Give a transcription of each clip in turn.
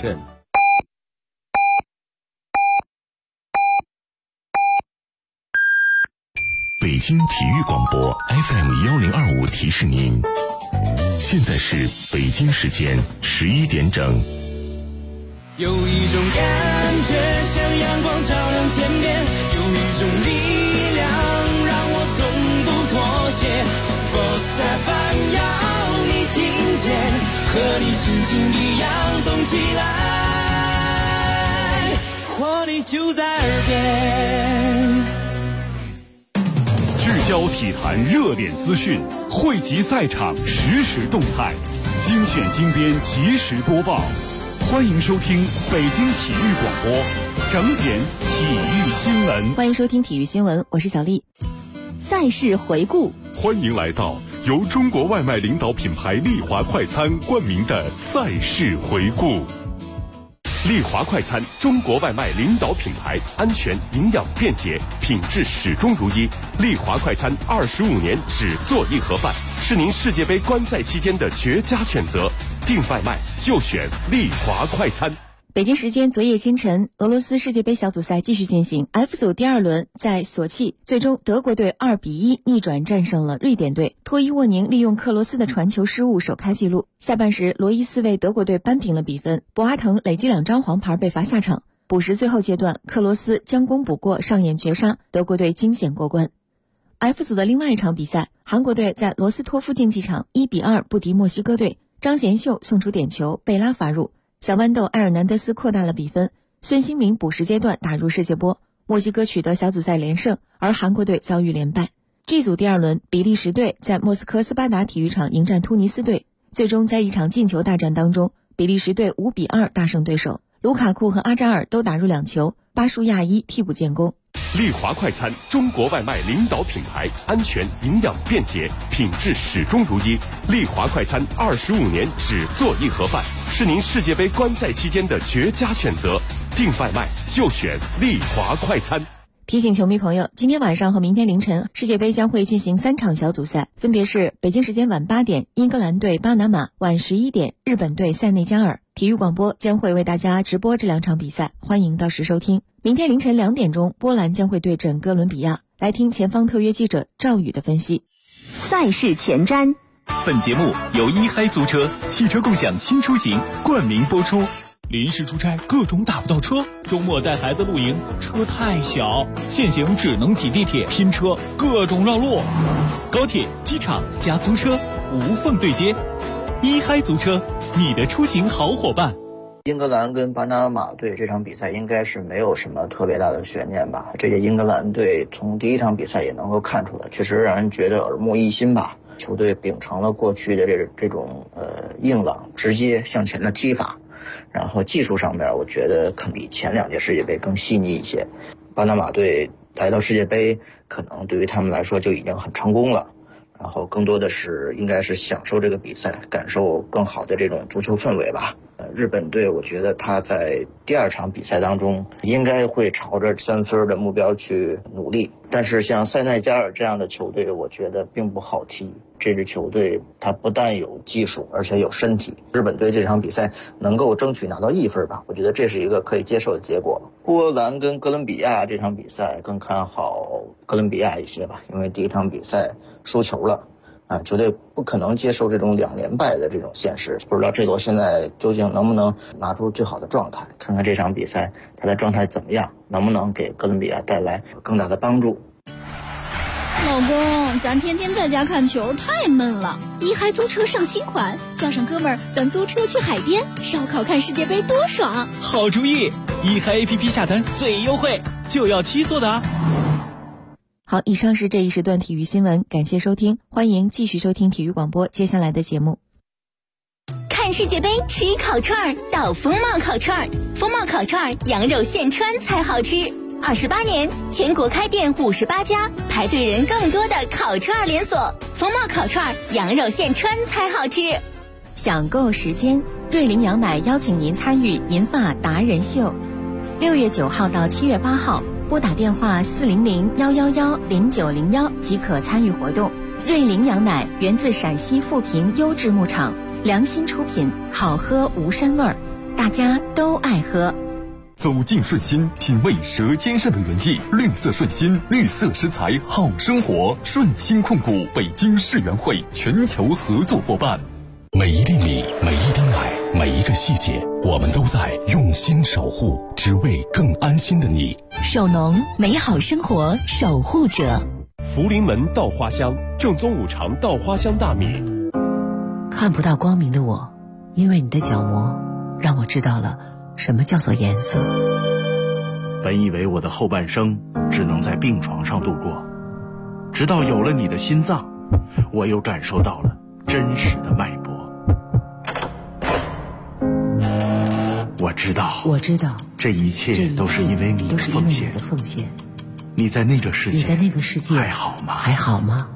慎。 北京体育广播 FM1025 提示您，现在是北京时间11点整。 有一种感觉像阳光照亮天边，有一种力量让我从不妥协。Sports FM 要你听见，和你心情一样动起来，活力就在耳边。 聚焦体坛热点资讯，汇集赛场实时动态，精选精编及时播报。欢迎收听北京体育广播整点体育新闻。 欢迎收听体育新闻，我是小丽。赛事回顾， 欢迎来到由中国外卖领导品牌丽华快餐冠名的赛事回顾。丽华快餐，中国外卖领导品牌，安全、营养、便捷，品质始终如一。丽华快餐25年只做一盒饭，是您世界杯观赛期间的绝佳选择。订外卖就选丽华快餐。 北京时间昨夜清晨，俄罗斯世界杯小组赛继续进行。F 组第二轮在索契，最终德国队2-1逆转战胜了瑞典队。托伊沃宁利用克罗斯的传球失误首开纪录。下半时，罗伊斯为德国队扳平了比分。博阿滕累积2张黄牌被罚下场。补时最后阶段，克罗斯将功补过，上演绝杀，德国队惊险过关。F 组的另外一场比赛，韩国队在罗斯托夫竞技场1-2不敌墨西哥队。张贤秀送出点球，贝拉罚入。小豌豆埃尔南德斯扩大了比分，孙兴民补时阶段打入世界波。墨西哥取得小组赛连胜，而韩国队遭遇连败。G 组第二轮，比利时队在莫斯科斯巴达体育场迎战突尼斯队，最终在一场进球大战当中，比利时队5-2大胜对手。卢卡库和阿扎尔都打入2球，巴舒亚伊替补建功。 丽华快餐，中国外卖领导品牌，安全、营养、便捷，品质始终如一。丽华快餐25年只做一盒饭，是您世界杯观赛期间的绝佳选择。订外卖就选丽华快餐。 提醒球迷朋友，今天晚上和明天凌晨，世界杯将会进行3场小组赛，分别是北京时间晚8点，英格兰对巴拿马；晚11点，日本对塞内加尔。体育广播将会为大家直播这2场比赛，欢迎到时收听。明天凌晨2点钟，波兰将会对阵哥伦比亚。来听前方特约记者赵宇的分析。 赛事前瞻。 本节目由一嗨租车汽车共享新出行冠名播出。临时出差各种打不到车，周末带孩子露营车太小，现行只能挤地铁拼车，各种绕路。高铁、机场加租车无缝对接，一嗨租车，你的出行好伙伴。 英格兰跟巴拿马队这场比赛应该是没有什么特别大的悬念吧。这届英格兰队从第一场比赛也能够看出来，确实让人觉得耳目一新吧。球队秉承了过去的这种硬朗直接向前的踢法，然后技术上面我觉得可能比前2届世界杯更细腻一些。巴拿马队来到世界杯可能对于他们来说就已经很成功了，然后更多的是应该是享受这个比赛，感受更好的这种足球氛围吧。日本队我觉得他在第2场比赛当中应该会朝着3分的目标去努力，但是像塞内加尔这样的球队我觉得并不好踢。这支球队他不但有技术而且有身体，日本队这场比赛能够争取拿到1分吧，我觉得这是一个可以接受的结果。波兰跟哥伦比亚这场比赛更看好哥伦比亚一些吧，因为第一场比赛输球了球队不可能接受这种2连败的这种现实，不知道这罗现在究竟能不能拿出最好的状态，看看这场比赛他的状态怎么样，能不能给哥伦比亚带来更大的帮助。 老公，咱天天在家看球太闷了，一嗨租车上新款，叫上哥们儿咱租车去海边烧烤看世界杯多爽。 好主意，一嗨 APP 下单最优惠，就要7座的啊。 好，以上是这一时段体育新闻，感谢收听，欢迎继续收听体育广播接下来的节目。 看世界杯吃烤串到风貌烤串，风貌烤串羊肉现穿才好吃。28年，全国开店58家，排队人更多的烤串连锁。风貌烤串羊肉现穿才好吃。 享购时间，瑞麟羊奶邀请您参与银发达人秀，6月9号到7月8号，拨打电话400-111-0901即可参与活动。瑞麟羊奶源自陕西富平优质牧场，良心出品，好喝无膻味儿。 大家都爱喝。 走进顺心，品味舌尖上的原意。绿色顺心，绿色食材好生活。顺心控股北京世园会全球合作伙伴。 每一粒米，每一滴奶，每一个细节，我们都在用心守护，只为更安心的你。 守农，美好生活守护者。 福临门稻花香，正宗五常稻花香大米。 看不到光明的我，因为你的角膜，让我知道了什么叫做颜色。 本以为我的后半生只能在病床上度过，直到有了你的心脏，我又感受到了真实的脉搏。我知道，这一切都是因为你的奉献。你在那个世界还好吗？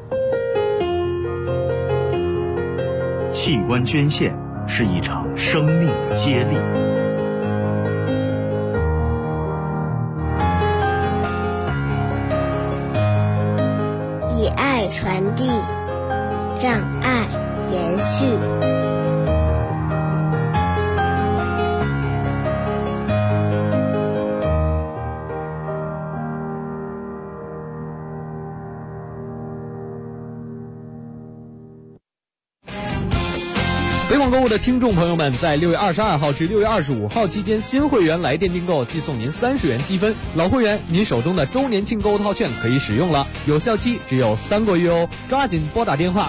器官捐献是一场生命的接力。 以爱传递，让爱延续。 北广购物的听众朋友们，在6月22号至6月25号期间，新会员来电订购即送您30元积分，老会员您手中的周年庆购物套券可以使用了，有效期只有3个月哦，抓紧拨打电话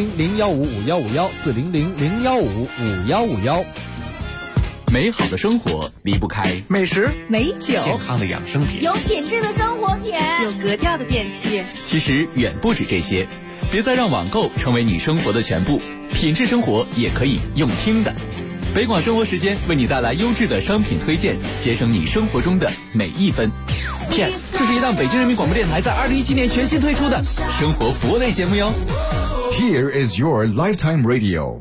400-015-5151，400-015-5151。 美好的生活离不开美食、 美酒、 健康的养生品， 有品质的生活品， 有格调的电器。 其实远不止这些，别再让网购成为你生活的全部，品质生活也可以用听的。北广生活时间为你带来优质的商品推荐，节省你生活中的每一分。 这是一档北京人民广播电台在2017年全新推出的生活服务类节目哟。 Here is your lifetime radio。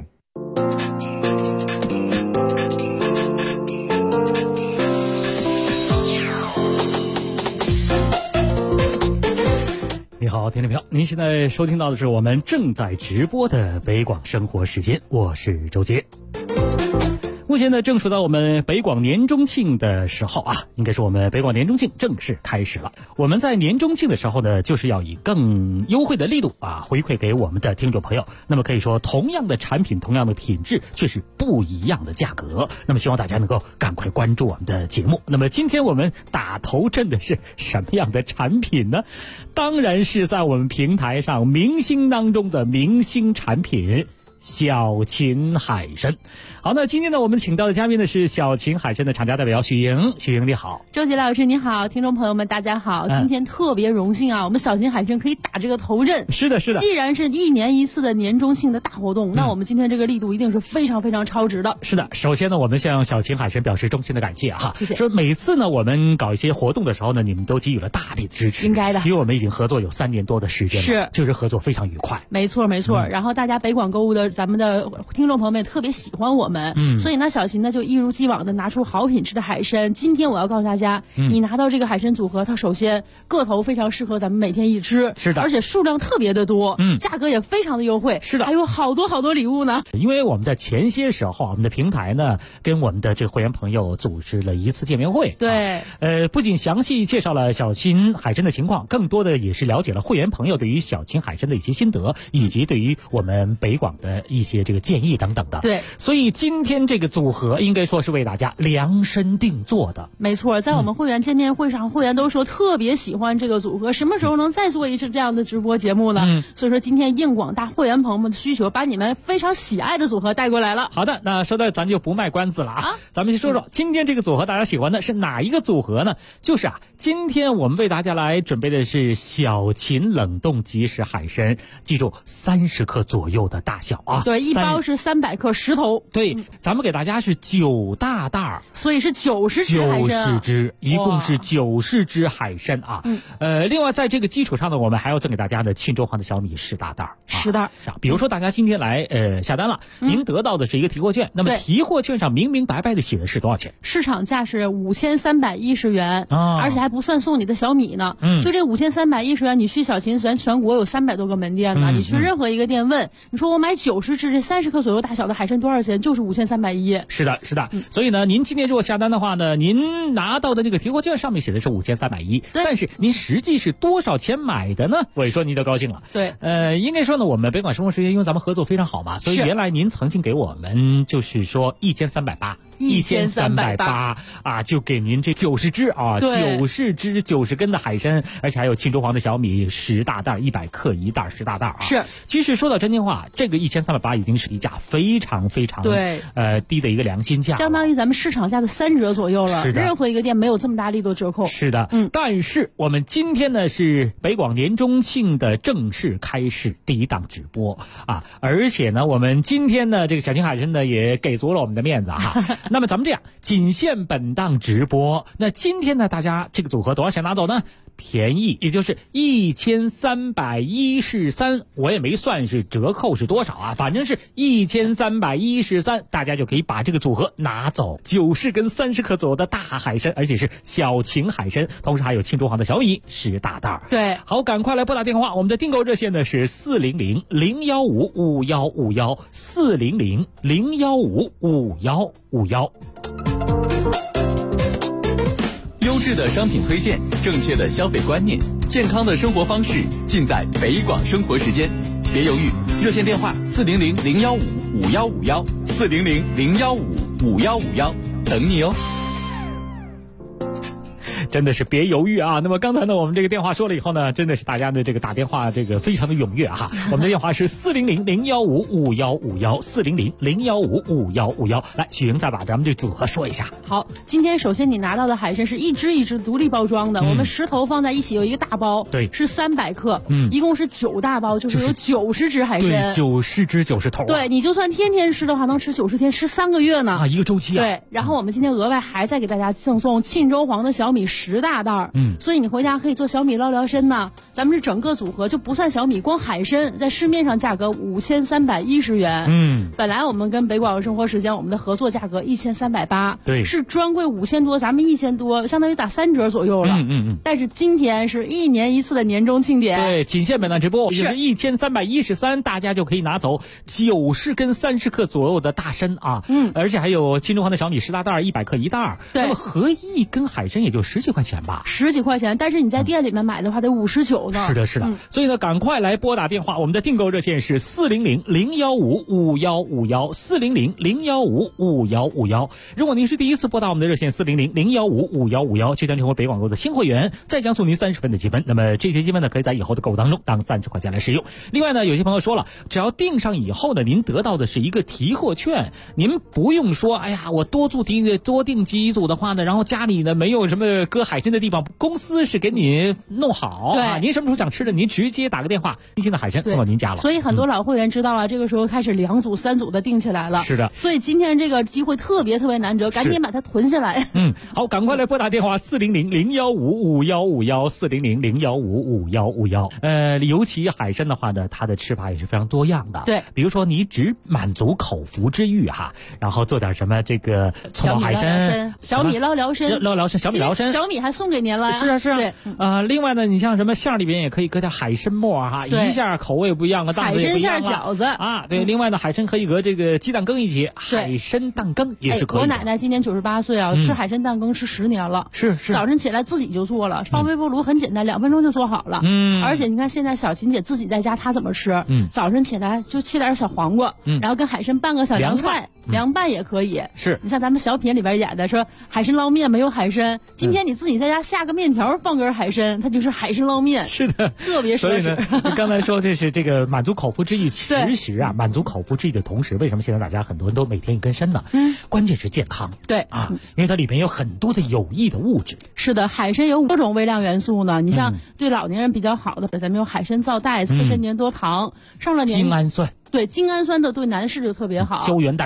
你好，听众朋友，您现在收听到的是我们正在直播的北广生活时间，我是周杰。目前呢，正处到我们北广年中庆的时候啊，应该说我们北广年中庆正式开始了。我们在年中庆的时候呢，就是要以更优惠的力度啊，回馈给我们的听众朋友。那么可以说，同样的产品，同样的品质，却是不一样的价格。那么希望大家能够赶快关注我们的节目。那么今天我们打头阵的是什么样的产品呢？当然是在我们平台上明星当中的明星产品。小秦海参。好，那今天呢，我们请到的嘉宾呢是小秦海参的厂家代表许莹。许莹你好。 周杰老师你好，听众朋友们大家好。今天特别荣幸啊，我们小秦海参可以打这个头阵。 是的是的， 既然是1年1次的年中庆的大活动，那我们今天这个力度一定是非常非常超值的。 是的，首先呢，我们向小秦海参表示衷心的感谢哈。 谢谢。 说每次呢，我们搞一些活动的时候呢，你们都给予了大力的支持。 应该的， 因为我们已经合作有3年多的时间了， 是， 就是合作非常愉快。 没错没错。然后大家北广购物的咱们的听众朋友们也特别喜欢我们，所以呢，小秦呢就一如既往的拿出好品质的海参。今天我要告诉大家，你拿到这个海参组合，它首先个头非常适合咱们每天一吃， 是的， 而且数量特别的多，价格也非常的优惠， 是的， 还有好多好多礼物呢。 因为我们在前些时候，我们的平台呢跟我们的这个会员朋友组织了一次见面会， 对， 不仅详细介绍了小秦海参的情况，更多的也是了解了会员朋友对于小秦海参的一些心得，以及对于我们北广的一些这个建议等等的。 对， 所以今天这个组合应该说是为大家量身定做的。 没错，在我们会员见面会上，会员都说特别喜欢这个组合，什么时候能再做一次这样的直播节目呢？所以说今天应广大会员朋友们的需求，把你们非常喜爱的组合带过来了。 好的，那说到咱就不卖关子了啊，咱们先说说今天这个组合大家喜欢的是哪一个组合呢？就是今天我们为大家来准备的是小秦冷冻即食海参，记住30克左右的大小啊。 对，一包是300克10头。 对，咱们给大家是9大袋， 所以是90只海参。 90只，一共是90只海参啊。另外在这个基础上呢，我们还要赠给大家的庆州黄的小米10大袋。 10袋。 比如说大家今天来下单了，您得到的是一个提货券，那么提货券上明明白白的写的是多少钱？ 市场价是5310元，而且还不算送你的小米呢。就这5310元，你去小秦全国有300多个门店呢，你去任何一个店问，你说我买 90只这30克左右大小的海参多少钱？就是5310。 是的，是的。所以呢，您今天如果下单的话呢，您拿到的那个提货券上面写的是5310，但是您实际是多少钱买的呢？我一说您就高兴了。 对， 应该说呢，我们北广生活时间因为咱们合作非常好嘛，所以原来您曾经给我们就是说1380啊，就给您这90只啊，90只90根的海参，而且还有庆州黄的小米10大袋，100克一袋10大袋啊。 是， 其实说到真心话，这个1380已经是低价非常非常低的一个良心价， 相当于咱们市场价的3折左右了。 是的， 任何一个店没有这么大力度折扣。 是的，但是我们今天呢是北广年中庆的正式开始第一档直播啊，而且呢我们今天呢这个小青海参呢也给足了我们的面子哈。那么咱们这样，仅限本档直播。那今天呢，大家这个组合多少钱拿走呢？便宜，也就是1313，我也没算是折扣是多少啊，反正是1313，大家就可以把这个组合拿走。90根30克左右的大海参，而且是小青海参，同时还有庆州黄的小米10大袋。 对， 好，赶快来拨打电话，我们的订购热线呢是400-015-5151，400-015-5151。 优质的商品推荐，正确的消费观念，健康的生活方式，尽在北广生活时间。别犹豫，热线电话400-015-5151，400-015-5151，等你哦。 真的是别犹豫啊！那么刚才呢，我们这个电话说了以后呢，真的是大家的这个打电话这个非常的踊跃哈。我们的电话是400-015-5151，400-015-5151。来，许莹再把咱们这组合说一下。 好，今天首先你拿到的海参是一只一只独立包装的，我们10头放在一起有一个大包， 对， 是300克，一共是9大包，就是有90只海参， 对，90只90头。 对，你就算天天吃的话，能吃90天，吃3个月呢啊，一个周期啊。 对，然后我们今天额外还再给大家赠送庆州黄的小米10大袋，所以你回家可以做小米捞辽参呢。咱们是整个组合就不算小米，光海参在市面上价格5310元，本来我们跟北广生活时间我们的合作价格1380， 对， 是专柜5000多，咱们1000多，相当于打3折左右了。但是今天是1年1次的年终庆典， 对，仅限本档直播，就是1313，大家就可以拿走90根30克左右的大参啊，而且还有庆州黄的小米10大袋，100克一袋，那么合一根海参也就10几块钱吧 ，10几块钱，但是你在店里面买的话得59呢。 是的，是的，所以呢，赶快来拨打电话，我们的订购热线是400-015-5151，400-015-5151。如果您是第一次拨打我们的热线400-015-5151，就将成为北广购的新会员，再将送您30分的积分。那么这些积分呢，可以在以后的购物当中当30块钱来使用。另外呢，有些朋友说了，只要订上以后呢，您得到的是一个提货券，您不用说，哎呀，我多订几组的话呢，然后家里呢没有什么搁海参的地方，公司是给你弄好啊。您什么时候想吃的，您直接打个电话，新鲜的海参送到您家了。 所以很多老会员知道了，这个时候开始2组3组的订起来了。 是的， 所以今天这个机会特别难得，赶紧把它囤下来。 好，赶快来拨打电话400-015-5151，400-015-5151。尤其海参的话呢，它的吃法也是非常多样的。 对， 比如说你只满足口腹之欲哈，然后做点什么这个葱爆海参、 小米捞辽参、 小米辽参， 小米还送给您了。 是啊，对，另外呢，你像什么馅里边也可以搁点海参末哈，一下口味不一样，档次也不一样。 海参馅饺子啊，对，另外呢，海参可以和这个鸡蛋羹一起，海参蛋羹也是可以的。 我奶奶今年98岁啊，吃海参蛋羹吃10年了， 是早晨起来自己就做了，放微波炉很简单，2分钟就做好了。而且你看现在小琴姐自己在家，她怎么吃？早晨起来就切点小黄瓜，然后跟海参拌个小凉菜，凉拌也可以。 是你像咱们小品里边演的说海参捞面没有海参，今天你自己在家下个面条放根海参，它就是海参捞面。 是的， 特别所以呢，你刚才说这是这个满足口腹之欲，其实啊，满足口腹之欲的同时，为什么现在大家很多人都每天一根参呢？关键是健康。 对啊，因为它里边有很多的有益的物质。 是的，海参有5种微量元素呢。你像对老年人比较好的，咱们有海参皂苷、刺参粘多糖，上了年精氨酸。 对，精氨酸的对男士就特别好， 胶原蛋白。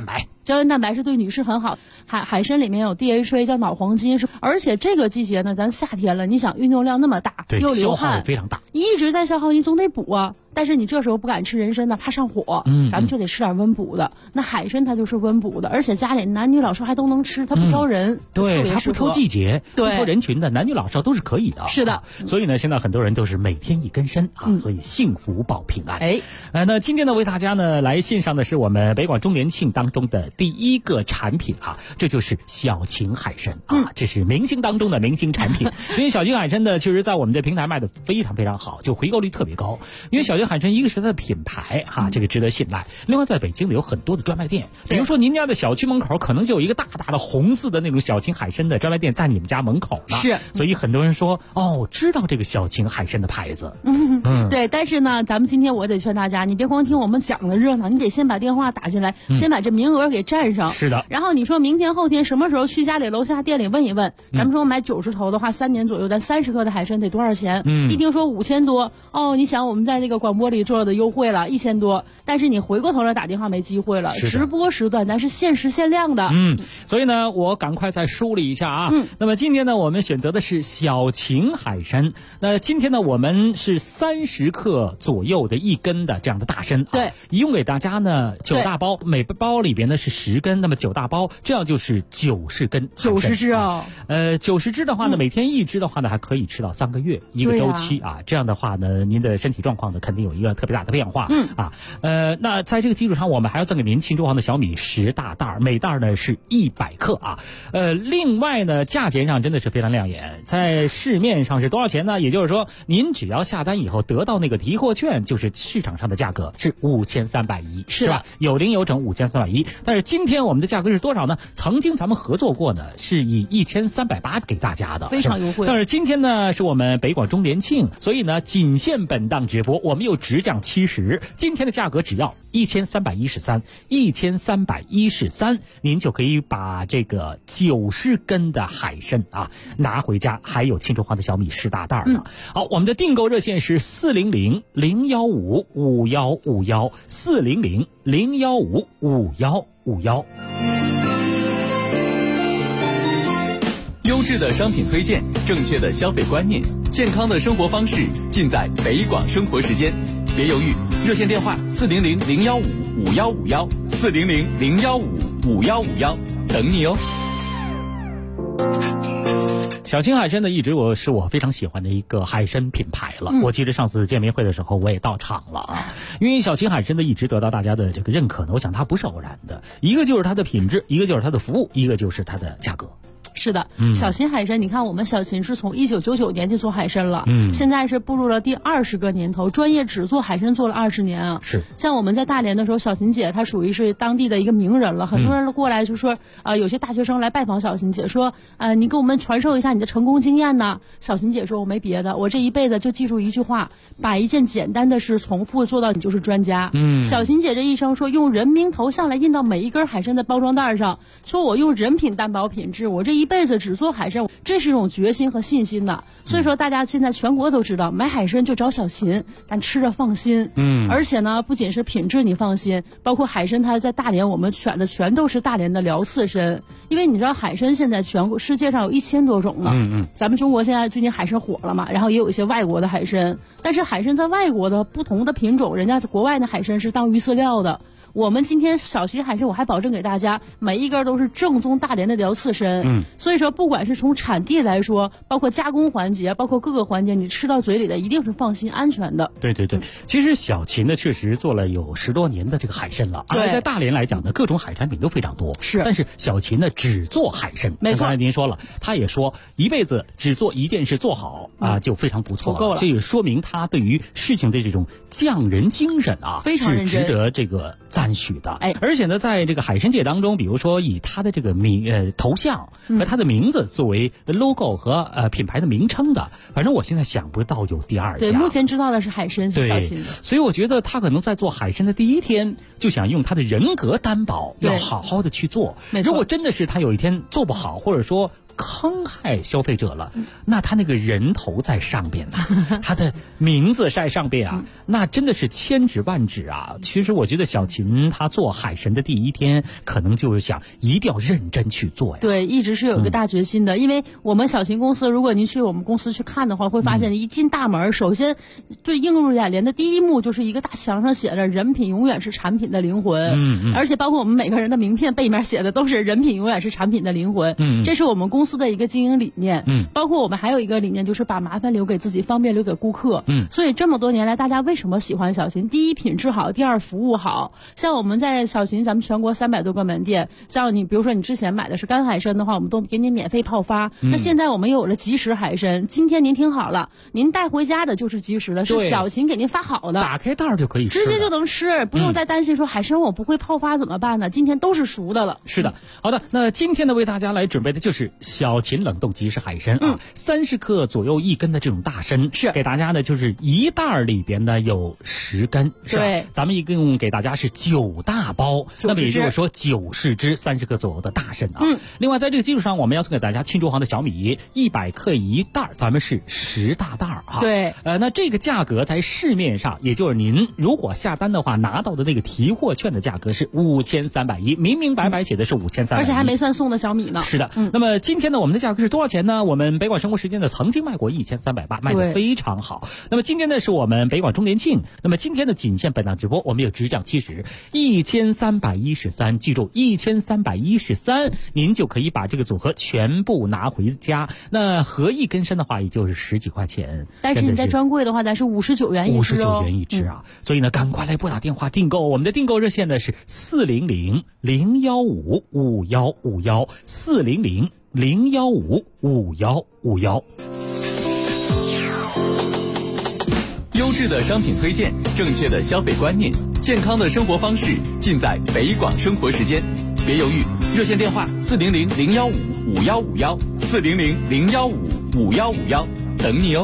胶原蛋白是对女士很好。海参里面有 DHA 叫脑黄金，而且这个季节呢，咱夏天了，你想运动量那么大，又流汗， 消耗也非常大， 一直在消耗，你总得补啊。但是你这时候不敢吃人参呢，怕上火，咱们就得吃点温补的。那海参它就是温补的，而且家里男女老少还都能吃，它不挑人， 对，它不挑季节，不挑人群的，男女老少都是可以的。 是的， 所以呢，现在很多人都是每天一根参啊，所以幸福保平安。那今天呢，为大家呢来献上的是我们北广周年庆当中的第一个产品啊，这就是小秦海参啊，这是明星当中的明星产品。因为小秦海参呢，确实在我们这平台卖的非常非常好，就回购率特别高。因为小秦海参一个是它的品牌哈，这个值得信赖。另外，在北京有很多的专卖店，比如说您家的小区门口可能就有一个大大的红字的那种小秦海参的专卖店在你们家门口呢。 是， 所以很多人说知道这个小秦海参的牌子。 对，但是呢，咱们今天我得劝大家，你别光听我们讲的热闹，你得先把电话打进来，先把这名额给占上。 是的。 然后你说明天后天什么时候去家里楼下店里问一问，咱们说买90头的话，3年左右，咱30克的海参得多少钱？一听说5000多，你想我们在那个广播里做的优惠了1000多，但是你回过头来打电话没机会了。直播时段咱是限时限量的。 所以呢，我赶快再梳理一下啊。那么今天呢，我们选择的是小秦海参。那今天呢，我们是30克左右的一根的这样的大参。 对， 一共给大家呢9大包，每包里边呢是10根，那么9大包，这样就是90根。 90只啊。 90只的话呢，每天1只的话呢，还可以吃到3个月一个周期啊。这样的话呢，您的身体状况呢肯定有一个特别大的变化。那在这个基础上，我们还要赠给您秦州黄的小米10大袋，每袋呢是100克啊。另外呢，价钱上真的是非常亮眼，在市面上是多少钱呢？也就是说，您只要下单以后得到那个提货券，就是市场上的价格是5310，是吧？有零有整5310。但是今天我们的价格是多少呢？曾经咱们合作过呢，是以1380给大家的， 非常优惠。 但是今天呢，是我们北广周年庆，所以呢，仅限本档直播，我们又直降70，今天的价格只要1313，您就可以把这个90根的海参啊拿回家，还有秦州黄的小米10大袋呢。好，我们的订购热线是400-015-5151，400-015-5151。 优质的商品推荐，正确的消费观念，健康的生活方式，尽在北广生活时间。别犹豫，热线电话400-015-5151，400-015-5151，等你哦。 小秦海参呢，一直是我非常喜欢的一个海参品牌了。我记得上次见面会的时候，我也到场了啊。因为小秦海参呢，一直得到大家的这个认可呢，我想它不是偶然的，一个就是它的品质，一个就是它的服务，一个就是它的价格。 是的，小秦海参，你看我们小秦是从1999年就做海参了，现在是步入了第20个年头，专业只做海参做了20年啊。 是， 像我们在大连的时候，小秦姐她属于是当地的一个名人了，很多人过来就说，有些大学生来拜访小秦姐，说，你给我们传授一下你的成功经验呢。小秦姐说，我没别的，我这一辈子就记住一句话，把一件简单的事重复做到你就是专家。小秦姐这一生说，用人名头像来印到每一根海参的包装袋上，说我用人品担保品质，我这一辈子只做海参，这是一种决心和信心的。所以说大家现在全国都知道，买海参就找小秦，咱吃着放心。而且呢，不仅是品质你放心，包括海参它在大连我们选的全都是大连的辽刺参，因为你知道海参现在全国世界上有1000多种了。咱们中国现在最近海参火了嘛，然后也有一些外国的海参，但是海参在外国的不同的品种，人家国外的海参是当鱼饲料的。我们今天小秦海参，我还保证给大家每一根都是正宗大连的辽刺参。所以说不管是从产地来说，包括加工环节，包括各个环节，你吃到嘴里的一定是放心安全的。 对，其实小秦呢确实做了有10多年的这个海参了，而在大连来讲呢，各种海产品都非常多。 是， 但是小秦呢只做海参。 没错， 刚才您说了，他也说一辈子只做一件事做好啊，就非常不错了。够了，这也说明他对于事情的这种匠人精神啊， 非常认真， 是值得这个赞许的。而且呢，在这个海参界当中，比如说以他的这个头像和他的名字作为 logo 和品牌的名称的，反正我现在想不到有第2家。 对，目前知道的是海参是小秦的。 所以我觉得他可能在做海参的第一天就想用他的人格担保，要好好的去做。如果真的是他有一天做不好，或者说坑害消费者了，那他那个人头在上边呢，他的名字在上边啊，那真的是千指万指啊。其实我觉得小秦他做海神的第一天，可能就是想一定要认真去做呀。 对，一直是有一个大决心的，因为我们小秦公司，如果您去我们公司去看的话，会发现一进大门，首先最映入眼帘的第一幕就是一个大墙上写着“人品永远是产品的灵魂”，而且包括我们每个人的名片背面写的都是“人品永远是产品的灵魂”，这是我们公司的一个经营理念。包括我们还有一个理念，就是把麻烦留给自己，方便留给顾客。所以这么多年来，大家为什么喜欢小秦？第一，品质好；第二，服务好。像我们在小秦，咱们全国300多个门店，像你比如说你之前买的是干海参的话，我们都给你免费泡发。那现在我们有了即食海参，今天您听好了，您带回家的就是即食的，是小秦给您发好的， 打开袋就可以吃， 直接就能吃，不用再担心说海参我不会泡发怎么办呢？今天都是熟的了。 是的，好的，那今天呢为大家来准备的就是小秦冷冻即食海参啊，30克左右1根的这种大参， 是给大家呢就是一袋里边呢有10根，是吧？ 对， 咱们一共给大家是9大包，那么也就是说90只30克左右的大参啊。另外在这个基础上，我们要送给大家庆祝行的小米100克1袋，咱们是10大袋啊。 对， 那这个价格在市面上，也就是您如果下单的话拿到的那个提货券的价格是5310，明明白白写的是5310， 而且还没算送的小米呢。 是的，那么今天呢，我们的价格是多少钱呢？我们北广生活时间呢曾经卖过1380，卖得非常好。那么今天呢是我们北广周年庆，那么今天呢仅限本档直播，我们有直降70 1313，记住1313，您就可以把这个组合全部拿回家。那合1根参的话，也就是10几块钱。 但是你在专柜的话，咱是59元一只 59元一只啊！所以呢，赶快来拨打电话订购，我们的订购热线呢是400-015-5151，400-015-5151。 优质的商品推荐，正确的消费观念，健康的生活方式，尽在北广生活时间。别犹豫，热线电话400-015-5151，400-015-5151，等你哦。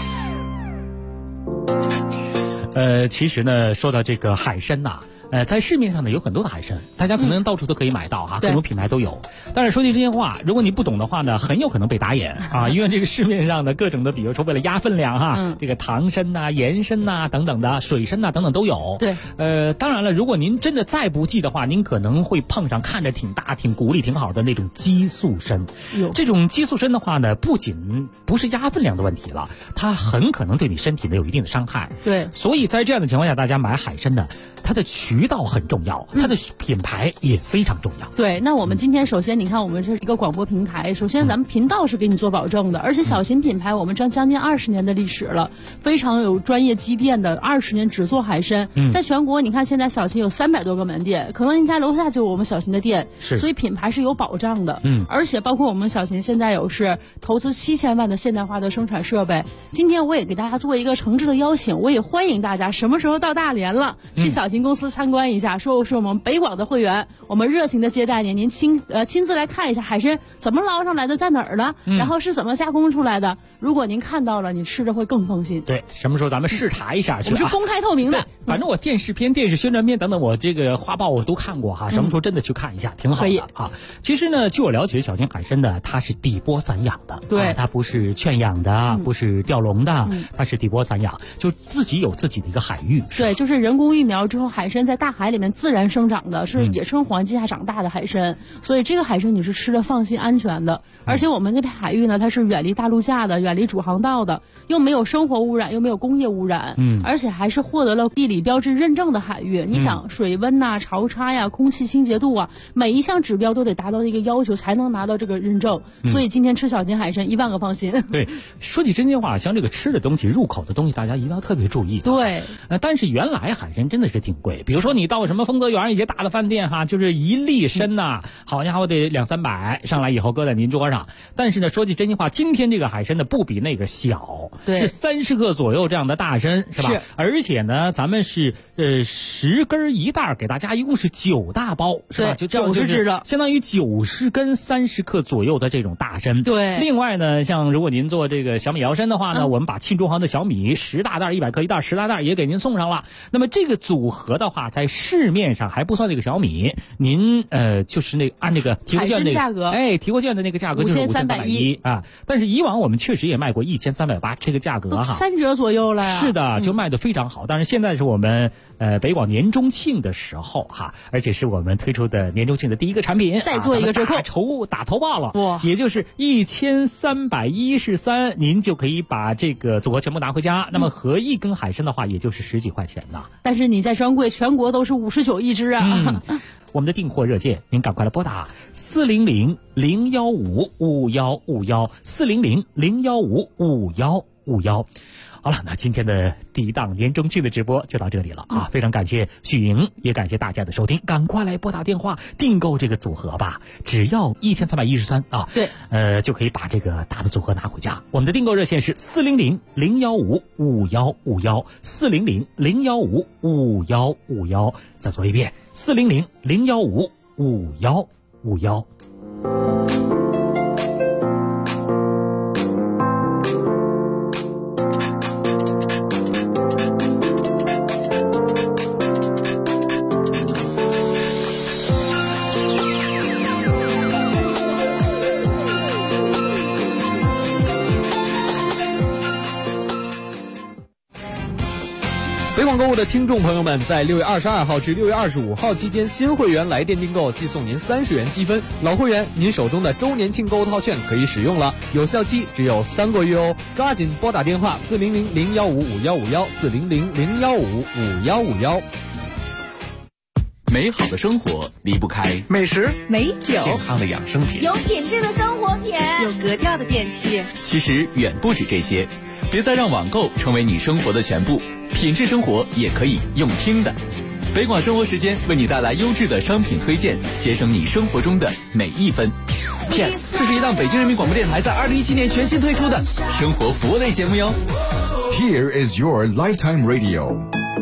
其实呢，说到这个海参呐，在市面上呢有很多的海参，大家可能到处都可以买到哈，各种品牌都有。但是说句真心话，如果你不懂的话呢，很有可能被打眼啊，因为这个市面上的各种的，比如说为了压分量哈，这个糖参呐、盐参呐等等的，水参呐等等都有。 对， 当然了，如果您真的再不济的话，您可能会碰上看着挺大、挺骨力挺好的那种激素参。这种激素参的话呢，不仅不是压分量的问题了，它很可能对你身体呢有一定的伤害。 对， 所以在这样的情况下，大家买海参呢，它的渠道很重要，它的品牌也非常重要。 对，那我们今天首先你看，我们是一个广播平台，首先咱们频道是给你做保证的，而且小秦品牌我们将近20年的历史了，非常有专业积淀的，20年只做海参。在全国你看现在小秦有300多个门店，可能您家楼下就有我们小秦的店，所以品牌是有保障的。而且包括我们小秦现在有是投资7000万的现代化的生产设备。今天我也给大家做一个诚挚的邀请，我也欢迎大家什么时候到大连了，去小秦公司参观一下，说是我们北广的会员，我们热情的接待您，您亲自来看一下海参怎么捞上来的，在哪儿呢？然后是怎么加工出来的。如果您看到了，你吃着会更放心。 对，什么时候咱们视察一下去？ 我们是公开透明的。 反正我电视片、电视宣传片等等，我这个花报我都看过哈。什么时候真的去看一下，挺好的啊。其实呢，据我了解，小秦海参呢，它是底波散养的， 对， 它不是圈养的，不是钓笼的，它是底波散养，就自己有自己的一个海域。 对，就是人工育苗之后，海参在大海里面自然生长的，是野生环境下长大的海参，所以这个海参你是吃的放心安全的。而且我们这片海域呢，它是远离大陆架的，远离主航道的，又没有生活污染，又没有工业污染，而且还是获得了地理标志认证的海域。你想水温呐、潮差呀、空气清洁度啊，每一项指标都得达到一个要求，才能拿到这个认证。所以今天吃小秦海参1万个放心。 对，说起真心话，像这个吃的东西、入口的东西，大家一定要特别注意。 对， 但是原来海参真的是挺贵，比如说你到什么丰泽园一些大的饭店哈，就是1粒参呐，好家伙得200-300，上来以后搁在您桌上。但是呢，说句真心话，今天这个海参呢不比那个小，是30克左右这样的大参，是吧？而且呢，咱们是10根1袋，给大家一共是9大包，是吧？就 90只的， 相当于90根30克左右的这种大参。 对。 另外呢，像如果您做这个小米摇参的话呢，我们把庆中行的小米10大袋100克1袋10大袋也给您送上了。那么这个组合的话， 在市面上还不算那个小米，您就是按那个提货券那个价格， 提货券的那个价格就是5310啊。但是以往我们确实也卖过1380这个价格哈 ，3折左右了呀。 是的，就卖得非常好。当然现在是我们北广年中庆的时候哈，而且是我们推出的年中庆的第一个产品， 再做一个折扣， 打头报了， 哇， 也就是1313，您就可以把这个组合全部拿回家。那么合一根海参的话，也就是10几块钱呢。 但是你在专柜全国都是59一只啊。 我们的订货热线，您赶快来拨打400-015-5151，400-015-5151。好了，那今天的第一档年中庆的直播就到这里了啊！非常感谢许莹，也感谢大家的收听，赶快来拨打电话订购这个组合吧，只要1313啊， 对， 就可以把这个大的组合拿回家。我们的订购热线是400-015-5151，400-015-5151，再说一遍，400-015-5151。 北广购物的听众朋友们，在6月22号至6月25号期间，新会员来电订购即送您30元积分，老会员您手中的周年庆购物套券可以使用了，有效期只有3个月哦，抓紧拨打电话400-015-5151，400-015-5151。 美好的生活离不开美食、 美酒、 健康的养生品， 有品质的生活品，有格调的电器。 其实远不止这些，别再让网购成为你生活的全部，品质生活也可以用听的。北广生活时间为你带来优质的商品推荐，节省你生活中的每一分。Yes， 这是一档北京人民广播电台在2017年全新推出的生活服务类节目哟。 Here is your lifetime radio。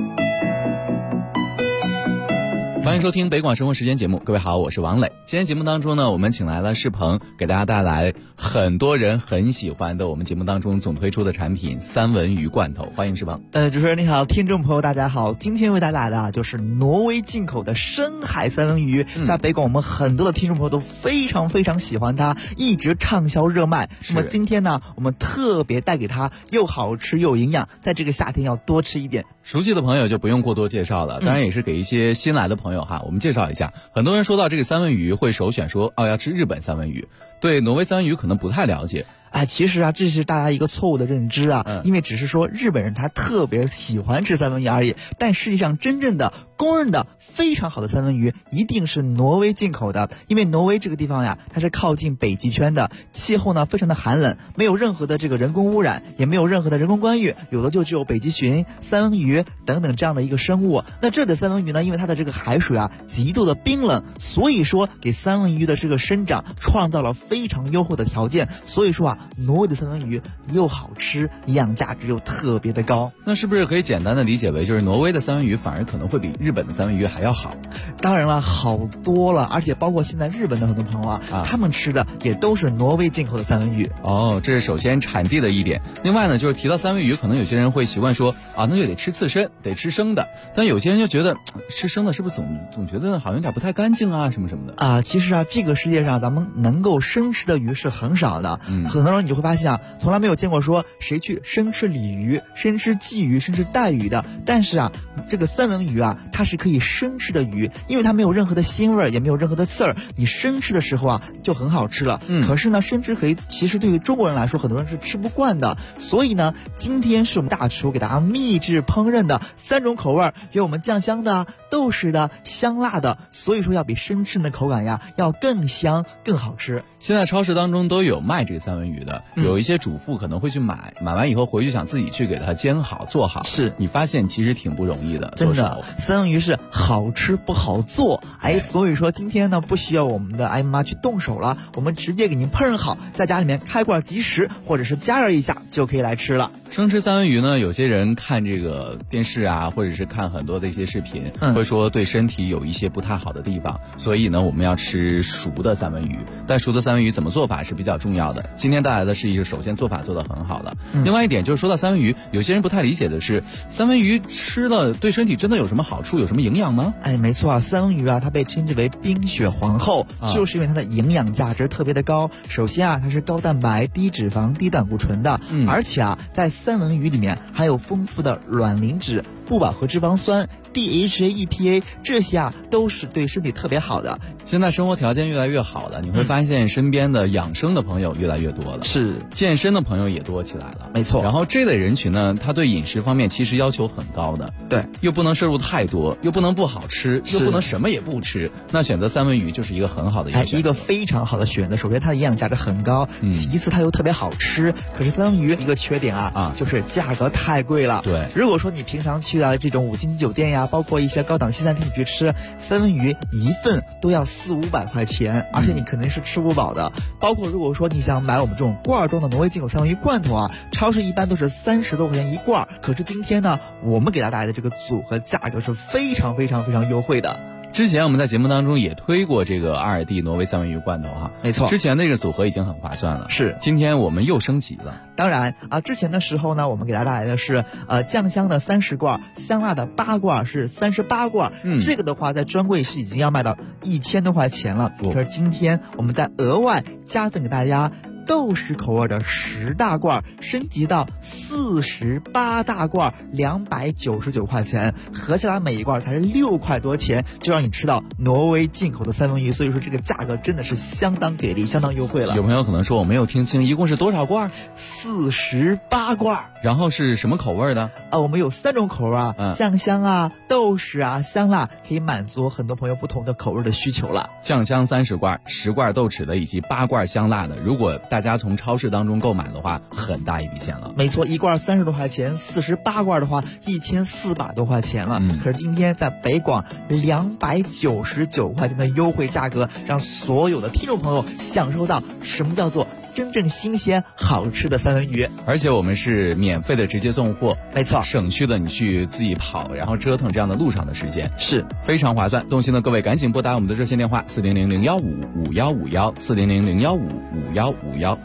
欢迎收听北广生活时间节目，各位好，我是王磊。今天节目当中呢，我们请来了世鹏，给大家带来很多人很喜欢的我们节目当中总推出的产品三文鱼罐头。欢迎世鹏。 主持人你好，听众朋友大家好，今天为大家带来的就是挪威进口的深海三文鱼，在北广我们很多的听众朋友都非常非常喜欢它，一直畅销热卖。那么今天呢，我们特别带给它又好吃又营养，在这个夏天要多吃一点。 熟悉的朋友就不用过多介绍了，当然也是给一些新来的朋友哈，我们介绍一下。很多人说到这个三文鱼会首选说要吃日本三文鱼，对挪威三文鱼可能不太了解。 其实这是大家一个错误的认知因为只是说日本人他特别喜欢吃三文鱼而已，但实际上真正的公认的非常好的三文鱼一定是挪威进口的，因为挪威这个地方它是靠近北极圈的，气候呢非常的寒冷，没有任何的这个人工污染，也没有任何的人工干预，有的就只有北极熊、三文鱼等等这样的一个生物。那这的三文鱼呢，因为它的这个海水极度的冰冷，所以说给三文鱼的这个生长创造了非常优厚的条件，所以说挪威的三文鱼又好吃，营养价值又特别的高。 那是不是可以简单的理解为，就是挪威的三文鱼反而可能会比日本的三文鱼还要好？ 当然了，好多了，而且包括现在日本的很多朋友他们吃的也都是挪威进口的三文鱼。 这是首先产地的一点。另外呢，就是提到三文鱼，可能有些人会习惯说那就得吃刺身，得吃生的，但有些人就觉得吃生的是不是总觉得好像有点不太干净什么什么的其实这个世界上咱们能够生吃的鱼是很少的。很多人你就会发现从来没有见过说谁去生吃鲤鱼、生吃鲫鱼、生吃带鱼的。但是这个三文鱼它是可以生吃的鱼，因为它没有任何的腥味，也没有任何的刺儿，你生吃的时候就很好吃了。可是呢，生吃其实对于中国人来说，很多人是吃不惯的。所以呢，今天是我们大厨给大家秘制烹饪的3种口味，有我们酱香的、豆豉的、香辣的，所以说要比生吃的口感要更香更好吃。 现在超市当中都有卖这个三文鱼的，有一些主妇可能会去买完以后回去想自己去给它煎好做好。 是你发现其实挺不容易的， 真的。三文鱼是好吃不好做，所以说今天呢不需要我们的艾妈去动手了，我们直接给您烹饪好，在家里面开罐即食，或者是加热一下就可以来吃了。 生吃三文鱼呢，有些人看这个电视啊，或者是看很多的一些视频，会说对身体有一些不太好的地方，所以呢，我们要吃熟的三文鱼。但熟的三文鱼怎么做法是比较重要的。今天带来的是一个，首先做法做得很好的，另外一点就是说到三文鱼，有些人不太理解的是，三文鱼吃了对身体真的有什么好处，有什么营养吗？ 哎，没错啊，三文鱼啊，它被称之为冰雪皇后，就是因为它的营养价值特别的高。首先啊，它是高蛋白、低脂肪、低胆固醇的，而且啊，在三文鱼里面含有丰富的卵磷脂、不饱和脂肪酸、DHA、EPA， 这些啊都是对身体特别好的。 现在生活条件越来越好了，你会发现身边的养生的朋友越来越多了， 是健身的朋友也多起来了， 没错。 然后这类人群呢，他对饮食方面其实要求很高的， 对， 又不能摄入太多，又不能不好吃，又不能什么也不吃，那选择三文鱼就是一个很好的一个非常好的选择。首先它的营养价值很高，其次它又特别好吃。可是三文鱼一个缺点啊，就是价格太贵了。 对， 如果说你平常去的这种5星级酒店呀，包括一些高档西餐厅去吃三文鱼，一份都要400-500块钱，而且你肯定是吃不饱的。包括如果说你想买我们这种罐装的挪威进口三文鱼罐头啊，超市一般都是30多块钱一罐。可是今天呢，我们给大家带来的这个组合价格是非常非常非常优惠的。 之前我们在节目当中也推过这个阿尔蒂挪威三文鱼罐头哈， 没错， 之前那个组合已经很划算了， 是， 今天我们又升级了。 当然啊，之前的时候呢，我们给大家带来的是酱香的30罐，香辣的8罐是38罐，这个的话在专柜是已经要卖到1000多块钱了。可是今天我们再额外加赠给大家豆豉口味的10大罐，升级到48大罐，299块钱，合起来每一罐才是6块多钱，就让你吃到挪威进口的三文鱼。所以说这个价格真的是相当给力，相当优惠了。 有朋友可能说我没有听清，一共是多少罐 ？48罐。 然后是什么口味的？ 我们有3种口味啊，酱香啊、豆豉啊、香辣，可以满足很多朋友不同的口味的需求了。 酱香30罐、10罐豆豉的，以及8罐香辣的。如果大家从超市当中购买的话，很大一笔钱了。 没错，一罐30多块钱，48罐的话1400多块钱了。可是今天在北广299块钱的优惠价格，让所有的听众朋友享受到什么叫做真正新鲜好吃的三文鱼。 而且我们是免费的直接送货， 没错， 省去了你去自己跑然后折腾这样的路上的时间， 是非常划算。动心的各位赶紧拨打我们的热线电话400-015-5151，400-015-5151。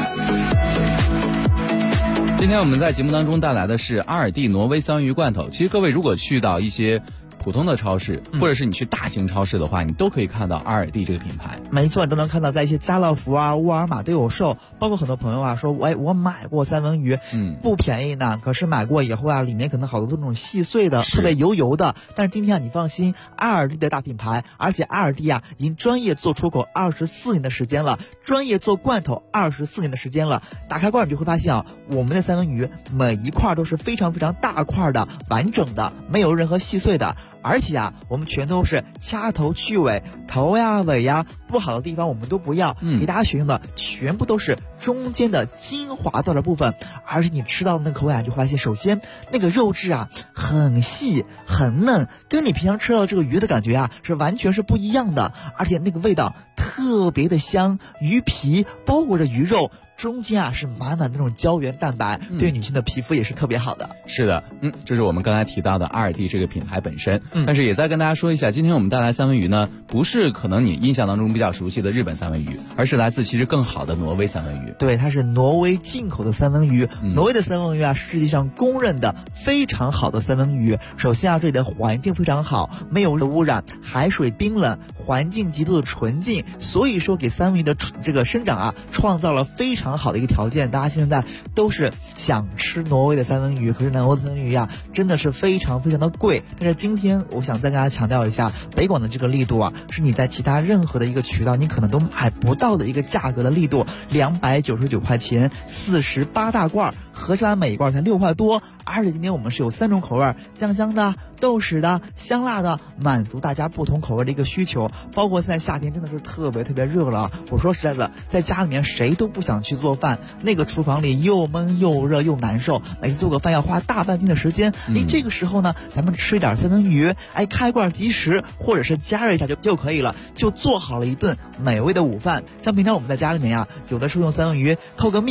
今天我们在节目当中带来的是阿尔蒂挪威三文鱼罐头。其实各位如果去到一些普通的超市，或者是你去大型超市的话，你都可以看到阿尔蒂这个品牌。 没错，你都能看到在一些家乐福啊、沃尔玛都有售。包括很多朋友啊说，我买过三文鱼，不便宜呢。可是买过以后啊，里面可能好多都是那种细碎的，特别油油的。但是今天啊，你放心，阿尔蒂的大品牌，而且阿尔蒂啊已经专业做出口24年的时间了，专业做罐头24年的时间了。打开罐你就会发现啊，我们的三文鱼每一块都是非常非常大块的、完整的，没有任何细碎的。而且啊，我们全都是掐头去尾，头呀尾呀不好的地方我们都不要，给大家选用的全部都是中间的精华段的部分。而且你吃到的那个口感就会发现，首先那个肉质啊很细很嫩，跟你平常吃到这个鱼的感觉啊是完全是不一样的。而且那个味道特别的香，鱼皮包裹着鱼肉，中间啊是满满的那种胶原蛋白，对女性的皮肤也是特别好的。 是的，这是我们刚才提到的阿尔蒂这个品牌本身。但是也再跟大家说一下，今天我们带来三文鱼呢，不是可能你印象当中比较熟悉的日本三文鱼，而是来自其实更好的挪威三文鱼。 对，它是挪威进口的三文鱼。挪威的三文鱼啊，是世界上公认的非常好的三文鱼。首先啊，这里的环境非常好，没有污染，海水冰冷，环境极度的纯净，所以说给三文鱼的这个生长啊，创造了非常好的一个条件。大家现在都是想吃挪威的三文鱼，可是挪威的三文鱼啊，真的是非常非常的贵。但是今天我想再跟大家强调一下，北广的这个力度啊，是你在其他任何的一个渠道你可能都买不到的一个价格的力度，299块钱，48大罐，合起来每一罐才6块多。而且今天我们是有3种口味，酱香的、豆豉的、香辣的，满足大家不同口味的一个需求。包括现在夏天真的是特别特别热了，我说实在的，在家里面谁都不想去做饭，那个厨房里又闷又热又难受，每次做个饭要花大半天的时间。这个时候呢，咱们吃一点三文鱼，开罐即食，或者是加热一下就可以了，就做好了一顿美味的午饭。像平常我们在家里面呀，有的时候用三文鱼扣个面、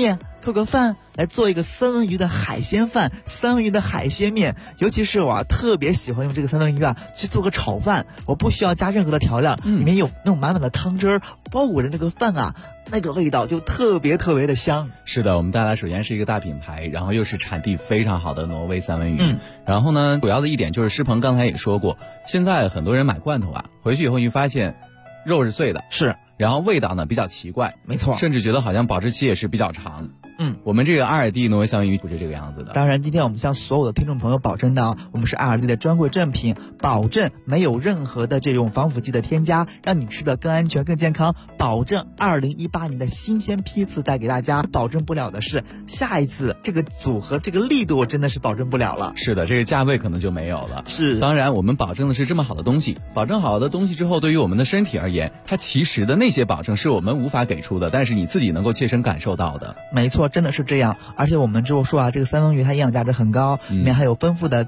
做个饭，来做一个三文鱼的海鲜饭，三文鱼的海鲜面。尤其是我特别喜欢用这个三文鱼去做个炒饭，我不需要加任何的调料，里面有那种满满的汤汁儿包裹着这个饭那个味道就特别特别的香。 是的，我们带来首先是一个大品牌，然后又是产地非常好的挪威三文鱼。然后呢，主要的一点就是施鹏刚才也说过，现在很多人买罐头回去以后你发现肉是碎的， 是， 然后味道呢比较奇怪， 没错， 甚至觉得好像保质期也是比较长。我们这个阿尔蒂挪威三文鱼不是这个样子的。 当然今天我们向所有的听众朋友保证的，我们是阿尔蒂的专柜正品，保证没有任何的这种防腐剂的添加，让你吃的更安全更健康，保证2018年的新鲜批次带给大家。保证不了的是下一次这个组合这个力度真的是保证不了了。 是的，这个价位可能就没有了。 是， 当然我们保证的是这么好的东西，保证好的东西之后，对于我们的身体而言，它其实的那些保证是我们无法给出的，但是你自己能够切身感受到的。 没错，真的是这样。而且我们之后说这个三文鱼它营养价值很高，里面还有丰富的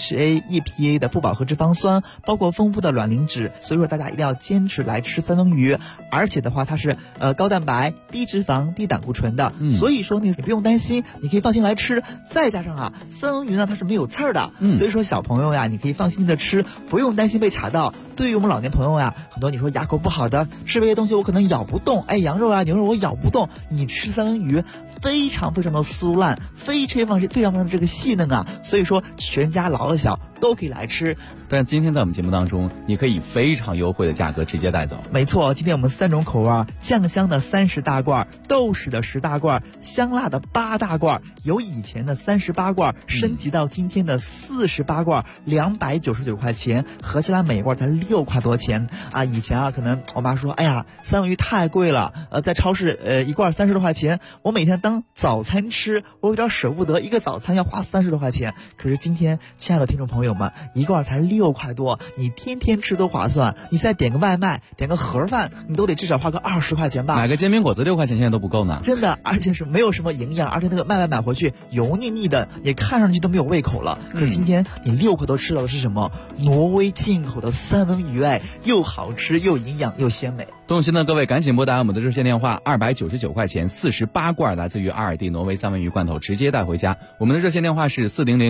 DHA、EPA 的不饱和脂肪酸，包括丰富的卵磷脂，所以说大家一定要坚持来吃三文鱼。而且的话它是高蛋白、低脂肪、低胆固醇的，所以说你不用担心，你可以放心来吃。再加上三文鱼呢它是没有刺儿的，所以说小朋友你可以放心的吃，不用担心被卡到。对于我们老年朋友很多你说牙口不好的，吃这些东西我可能咬不动，羊肉牛肉我咬不动，你吃三文鱼非常非常的酥烂，非常非常的这个细嫩所以说全家老小都可以来吃。 但今天在我们节目当中，你可以非常优惠的价格直接带走。 没错，今天我们3种口味，酱香的30大罐，豆豉的10大罐，香辣的8大罐，由以前的38罐升级到今天的48罐，299块钱，合起来每罐才6块多钱以前可能我妈说，哎呀，三文鱼太贵了，在超市一罐30多块钱，我每天当早餐吃，我有点舍不得，一个早餐要花30多块钱。可是今天，亲爱的听众朋友们，一罐才6块多，你天天吃都划算。你再点个外卖，点个盒饭，你都得至少花个20块钱吧。 买个煎饼果子6块钱现在都不够呢。 真的，而且是没有什么营养，而且那个外卖买回去油腻腻的，也看上去都没有胃口了。可是今天你6块多吃到的是什么？挪威进口的三文鱼，又好吃又营养又鲜美。 动心的各位赶紧拨打我们的热线电话，299块钱48罐来自于阿尔蒂挪威三文鱼罐头，直接带回家。我们的热线电话是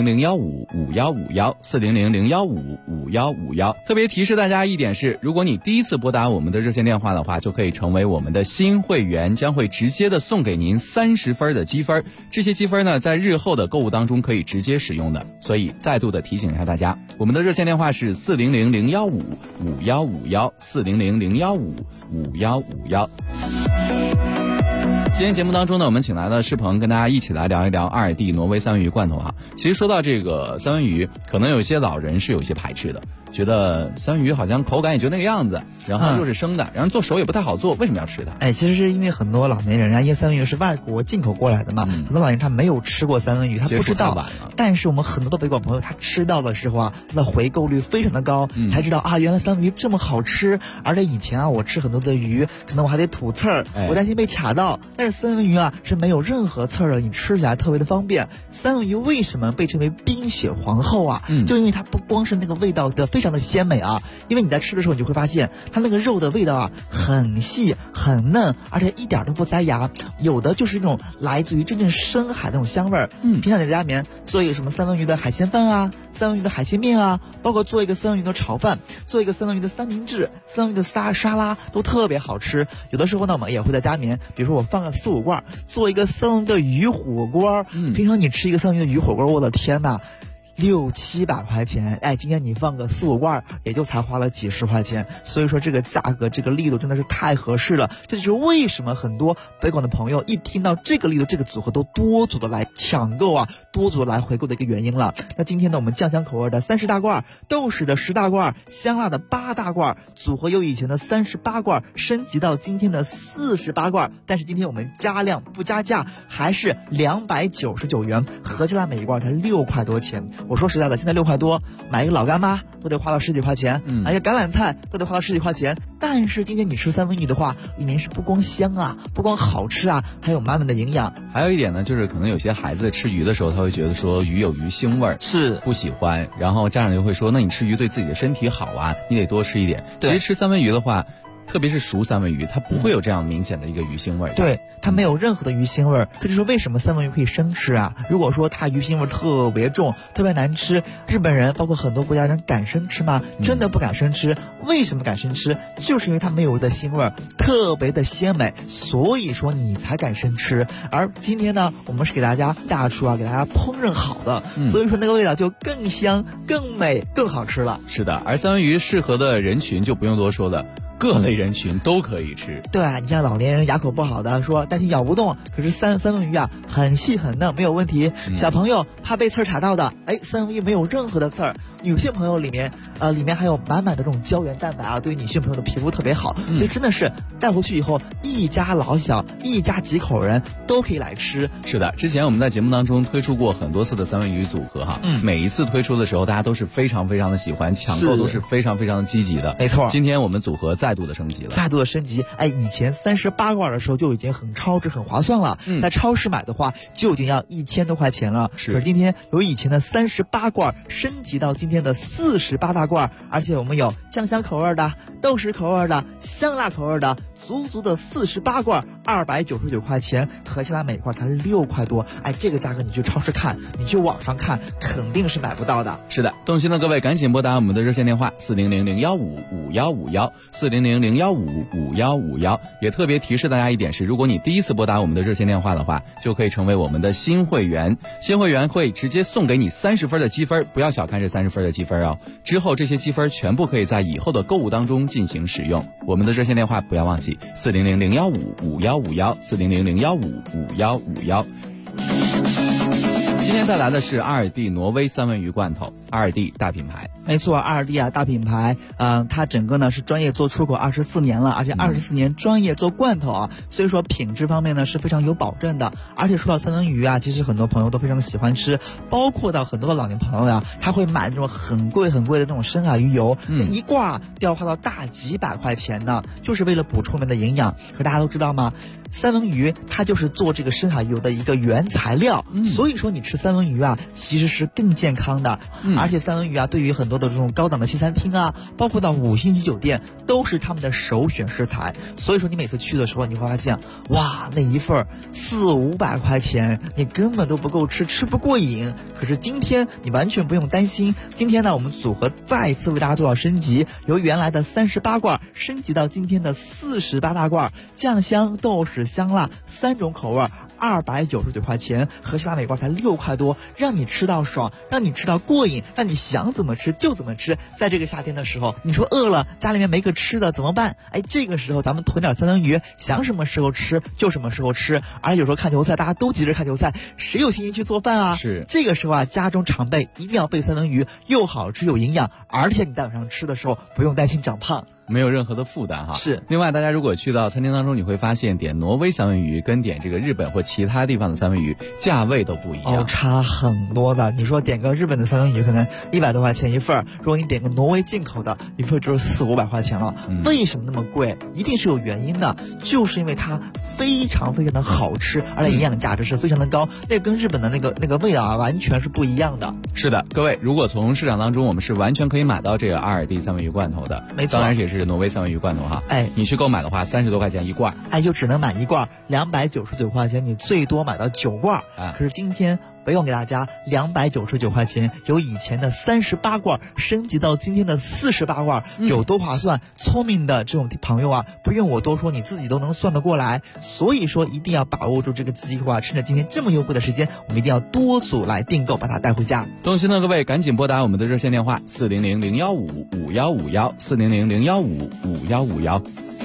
400-015-5151，400-015-5151。特别提示大家一点是，如果你第一次拨打我们的热线电话的话，就可以成为我们的新会员，将会直接的送给您30分的积分。这些积分呢，在日后的购物当中可以直接使用的。所以再度的提醒一下大家，我们的热线电话是400-015-5151，400-015-5151。今天节目当中呢，我们请来了施鹏，跟大家一起来聊一聊阿尔蒂挪威三文鱼罐头其实说到这个三文鱼，可能有些老人是有些排斥的，觉得三文鱼好像口感也就那个样子，然后又是生的，然后做熟也不太好做，为什么要吃它？ 其实是因为很多老年人因为三文鱼是外国进口过来的嘛，很多老年人他没有吃过三文鱼，他不知道。但是我们很多的北广朋友他吃到的时候他的回购率非常的高，才知道原来三文鱼这么好吃。而且以前我吃很多的鱼，可能我还得吐刺儿，我担心被卡到。但是三文鱼是没有任何刺儿的，你吃起来特别的方便。三文鱼为什么被称为冰雪皇后就因为它不光是那个味道的非常的鲜美因为你在吃的时候你就会发现它那个肉的味道很细很嫩，而且一点都不塞牙，有的就是那种来自于真正深海那种香味儿。平常在家里面做一个什么三文鱼的海鲜饭三文鱼的海鲜面包括做一个三文鱼的炒饭，做一个三文鱼的三明治，三文鱼的沙拉都特别好吃。有的时候呢，我们也会在家里面，比如说我放个4-5罐，做一个三文鱼的鱼火锅。平常你吃一个三文鱼的鱼火锅，我的天哪，600-700块钱，今天你放个4-5罐，也就才花了几十块钱。所以说这个价格这个力度真的是太合适了，这就是为什么很多北广的朋友一听到这个力度这个组合都多组的来抢购多组的来回购的一个原因了。那今天呢，我们酱香口味的30大罐，豆豉的10大罐，香辣的8大罐，组合由以前的38罐升级到今天的48罐，但是今天我们加量不加价，还是299元，合起来每一罐才6块多钱。我说实在的，现在6块多买一个老干妈都得花到10几块钱，买一个橄榄菜都得花到10几块钱。但是今天你吃三文鱼的话，里面是不光香不光好吃还有满满的营养。 还有一点呢，就是可能有些孩子吃鱼的时候，他会觉得说鱼有鱼腥味儿， 是不喜欢，然后家长就会说，那你吃鱼对自己的身体好你得多吃一点。其实吃三文鱼的话， 特别是熟三文鱼，它不会有这样明显的一个鱼腥味。 对，它没有任何的鱼腥味。这就是为什么三文鱼可以生吃啊。如果说它鱼腥味特别重，特别难吃，日本人包括很多国家人敢生吃吗？真的不敢生吃。为什么敢生吃？就是因为它没有的腥味，特别的鲜美，所以说你才敢生吃。而今天呢，我们是给大家大厨给大家烹饪好的，所以说那个味道就更香、更美、更好吃了。 是的，而三文鱼适合的人群就不用多说了。各类人群都可以吃。 对，你像老年人牙口不好的，说担心咬不动，可是三文鱼很细很嫩，没有问题。小朋友怕被刺儿卡到的，三文鱼没有任何的刺儿。女性朋友里面还有满满的这种胶原蛋白对于女性朋友的皮肤特别好，所以真的是带回去以后，一家老小、一家几口人都可以来吃。 是的，之前我们在节目当中推出过很多次的三文鱼组合哈，每一次推出的时候，大家都是非常非常的喜欢，抢购都是非常非常的积极的。 没错， 今天我们组合再度的升级了。 以前38罐的时候就已经很超值、很划算了，在超市买的话就已经要1000多块钱了。可是今天由以前的38罐升级到今天的48大罐，而且我们有酱香口味的、豆豉口味的、香辣口味的，足的48罐，299块钱，合下来每罐才6块多。这个价格你去超市看，你去网上看，肯定是买不到的。 是的，动心的各位赶紧拨打我们的热线电话400-015-5151，400-015-5151。也特别提示大家一点是，如果你第一次拨打我们的热线电话的话，就可以成为我们的新会员。新会员会直接送给你30分的积分，不要小看这30分的积分哦。之后这些积分全部可以在以后的购物当中进行使用。我们的热线电话不要忘记400-015-5151，400-015-5151。今天带来的是阿尔蒂挪威三文鱼罐头，阿尔蒂大品牌。 没错，阿尔蒂大品牌，它整个呢是专业做出口24年了，而且24年专业做罐头所以说品质方面呢是非常有保证的。而且说到三文鱼其实很多朋友都非常喜欢吃，包括到很多的老年朋友他会买那种很贵的那种深海鱼油，一罐都要花到大几百块钱呢，就是为了补充我们的营养。可大家都知道吗？三文鱼它就是做这个深海鱼油的一个原材料，所以说你吃三文鱼其实是更健康的。而且三文鱼对于很多的这种高档的西餐厅包括到5星级酒店都是他们的首选食材。所以说你每次去的时候，你会发现哇，那一份400-500块钱你根本都不够吃，吃不过瘾。可是今天你完全不用担心，今天呢我们组合再一次为大家做到升级，由原来的38罐升级到今天的48大罐，酱香、豆豉、香辣3种口味，299块钱，合起来每罐才6块多，让你吃到爽，让你吃到过瘾，让你想怎么吃就怎么吃。在这个夏天的时候，你说饿了，家里面没个吃的怎么办？这个时候咱们囤点三文鱼，想什么时候吃就什么时候吃。而且有时候看球赛，大家都急着看球赛，谁有心情去做饭是这个时候家中常备一定要备三文鱼，又好吃又营养，而且你在晚上吃的时候不用担心长胖。 没有任何的负担是。 另外，大家如果去到餐厅当中，你会发现点挪威三文鱼跟点这个日本或其他地方的三文鱼价位都不一样， 差很多的。你说点个日本的三文鱼可能100多块钱一份，如果你点个挪威进口的，一份就是400-500块钱了。为什么那么贵？一定是有原因的，就是因为它非常非常的好吃，而且营养价值是非常的高，那跟日本的那个味道完全是不一样的。 是的，各位，如果从市场当中我们是完全可以买到这个阿尔蒂三文鱼罐头的， 没错， 当然也是挪威三文鱼罐头你去购买的话30多块钱一罐， 就只能买一罐，299块钱，你最多买到9罐。可是今天不用给大家299块钱，由以前的38罐升级到今天的48罐，有多划算？聪明的这种朋友不用我多说，你自己都能算得过来。所以说一定要把握住这个机会趁着今天这么优惠的时间，我们一定要多组来订购，把它带回家。 动心的各位赶紧拨打我们的热线电话400-015-5151，400-015-5151。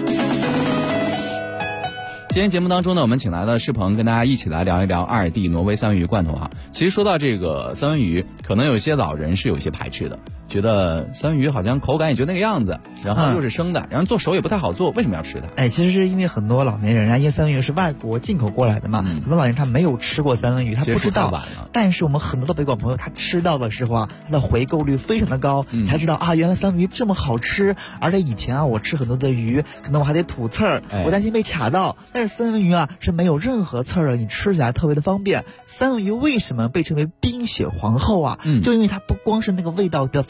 今天节目当中呢，我们请来了世鹏，跟大家一起来聊一聊阿尔蒂挪威三文鱼罐头其实说到这个三文鱼，可能有些老人是有些排斥的，觉得三文鱼好像口感也就那个样子，然后又是生的，然后做熟也不太好做，为什么要吃它？ 其实是因为很多老年人因为三文鱼是外国进口过来的嘛，很多老年人他没有吃过三文鱼，他不知道。但是我们很多的北广朋友他吃到的时候他的回购率非常的高，才知道原来三文鱼这么好吃。而且以前我吃很多的鱼，可能我还得吐刺儿，我担心被卡到。但是三文鱼是没有任何刺儿的，你吃起来特别的方便。三文鱼为什么被称为冰雪皇后就因为它不光是那个味道的非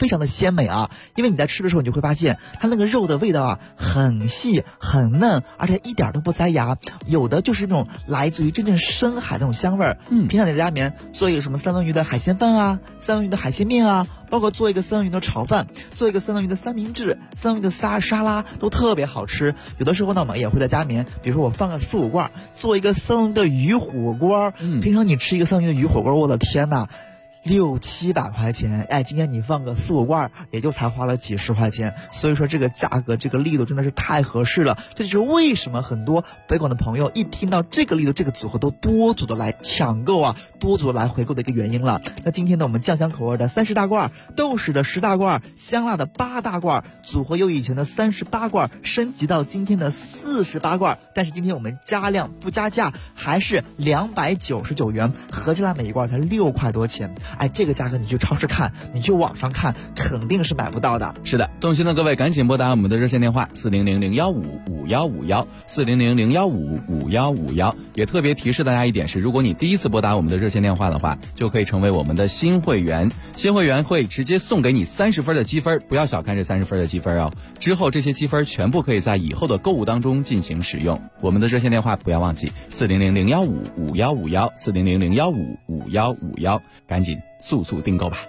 常的鲜美啊，因为你在吃的时候你就会发现它那个肉的味道啊很细很嫩，而且一点都不塞牙，有的就是那种来自于真正深海那种香味儿。平常你在家里面做一个什么三文鱼的海鲜饭啊，三文鱼的海鲜面啊，包括做一个三文鱼的炒饭，做一个三文鱼的三明治，三文鱼的沙拉都特别好吃。有的时候呢我们也会在家里面，比如说我放个4-5罐做一个三文鱼的鱼火锅。平常你吃一个三文鱼的鱼火锅，我的天哪，600-700块钱，今天你放个4-5罐也就才花了几十块钱，所以说这个价格这个力度真的是太合适了。这就是为什么很多北广的朋友一听到这个力度这个组合都多组的来抢购啊，多组的来回购的一个原因了。那今天呢我们酱香口味的30大罐，豆豉的10大罐，香辣的8大罐，组合由以前的38罐升级到今天的48罐，但是今天我们加量不加价，还是299元，合起来每一罐才6块多钱。这个价格你去超市看，你去网上看，肯定是买不到的。 是的，动心的各位赶紧拨打我们的热线电话400-015-5151 400-015-5151。也特别提示大家一点是，如果你第一次拨打我们的热线电话的话，就可以成为我们的新会员，新会员会直接送给你30分的积分，不要小看这30分的积分哦。之后这些积分全部可以在以后的购物当中进行使用。我们的热线电话不要忘记400-015-5151 400-015-5151，赶紧速速订购吧。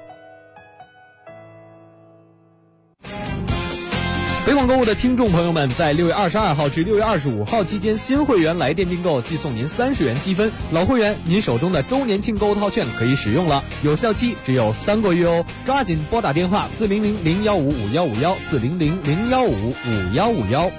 北广购物的听众朋友们，在6月22号至6月25号期间，新会员来电订购即送您30元积分，老会员您手中的周年庆购物套券可以使用了，有效期只有3个月哦，抓紧拨打电话400-015-5151 400-015-5151。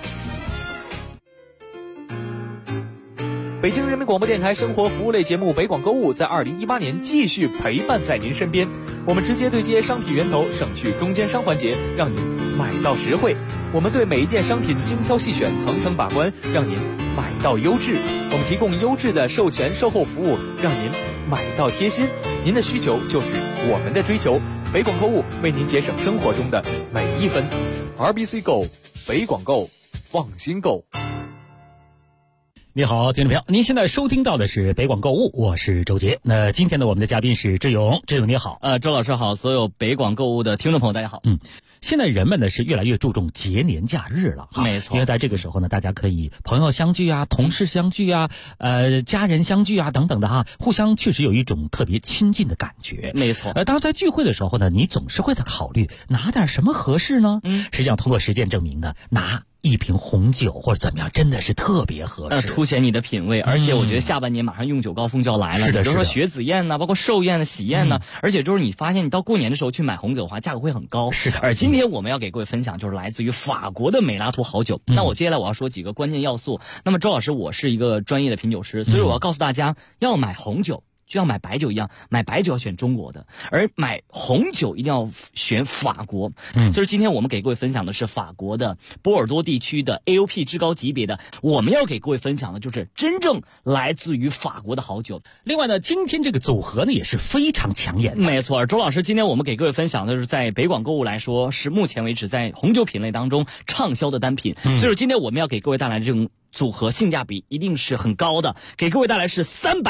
北京人民广播电台生活服务类节目北广购物在2018年继续陪伴在您身边，我们直接对接商品源头，省去中间商环节，让您买到实惠。我们对每一件商品精挑细选，层层把关，让您买到优质。我们提供优质的售前售后服务，让您买到贴心。您的需求就是我们的追求，北广购物为您节省生活中的每一分。RBC 购，北广购，放心购。 你好，听众朋友，您现在收听到的是北广购物，我是周杰。那今天呢，我们的嘉宾是志勇，志勇你好。 周老师好，所有北广购物的听众朋友大家好。 现在人们呢是越来越注重节年假日了哈， 没错。 因为在这个时候呢，大家可以朋友相聚啊，同事相聚啊，家人相聚啊等等的哈，互相确实有一种特别亲近的感觉。 没错。 当在聚会的时候呢，你总是会在考虑拿点什么合适呢？实际上通过实践证明呢，拿一瓶红酒或者怎么样，真的是特别合适， 凸显你的品味。而且我觉得下半年马上用酒高峰就要来了， 是的， 比如说雪子宴呢，包括寿宴、喜宴呢，而且就是你发现你到过年的时候去买红酒的话，价格会很高。 是的。 而今天我们要给各位分享就是来自于法国的美拉图好酒。那我接下来我要说几个关键要素。那么周老师，我是一个专业的品酒师，所以我要告诉大家，要买红酒就像买白酒一样，买白酒要选中国的，而买红酒一定要选法国。所以今天我们给各位分享的是法国的波尔多地区的 AOP 至高级别的，我们要给各位分享的就是真正来自于法国的好酒。 另外呢，今天这个组合呢也是非常抢眼的。 没错，周老师，今天我们给各位分享的是在北广购物来说，是目前为止在红酒品类当中畅销的单品。所以今天我们要给各位带来的这种组合性价比一定是很高的，给各位带来是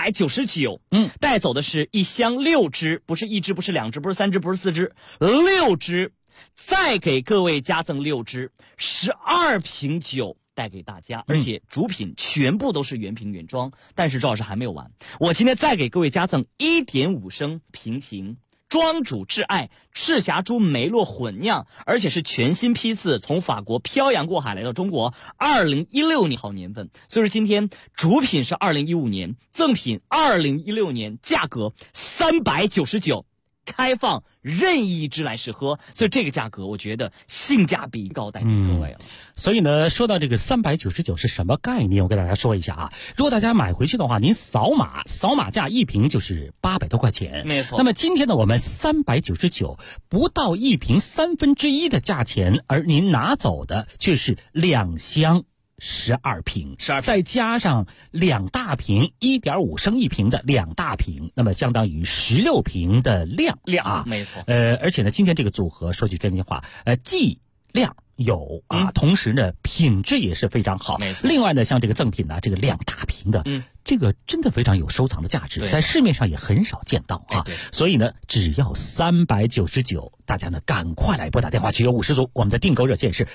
399，带走的是一箱6支，不是1支，不是2支，不是3支，不是4支，6支，再给各位加赠6支，12瓶酒带给大家，而且主品全部都是原瓶原装。但是周老师还没有完，我今天再给各位加赠1.5升平行庄主挚爱赤霞珠梅洛混酿，而且是全新批次，从法国漂洋过海来到中国，2016年好年份。所以说今天主品是2015年，赠品2016年，价格399，开放任意一支来试喝，所以这个价格我觉得性价比高，带给各位了。 所以呢，说到这个399是什么概念，我给大家说一下啊。如果大家买回去的话，您扫码价一瓶就是800多块钱， 没错。 那么今天呢，我们399不到一瓶1/3的价钱，而您拿走的却是2箱12瓶，再加上2大瓶1.5升一瓶的2大瓶，那么相当于16瓶的量啊， 没错。 而且呢，今天这个组合说句真心话，剂量有啊，同时呢品质也是非常好。 没错。 另外呢，像这个赠品呢，这个2大瓶的这个真的非常有收藏的价值，在市面上也很少见到啊。所以呢，只要399，大家呢赶快来拨打电话，只有50组。我们的订购热线是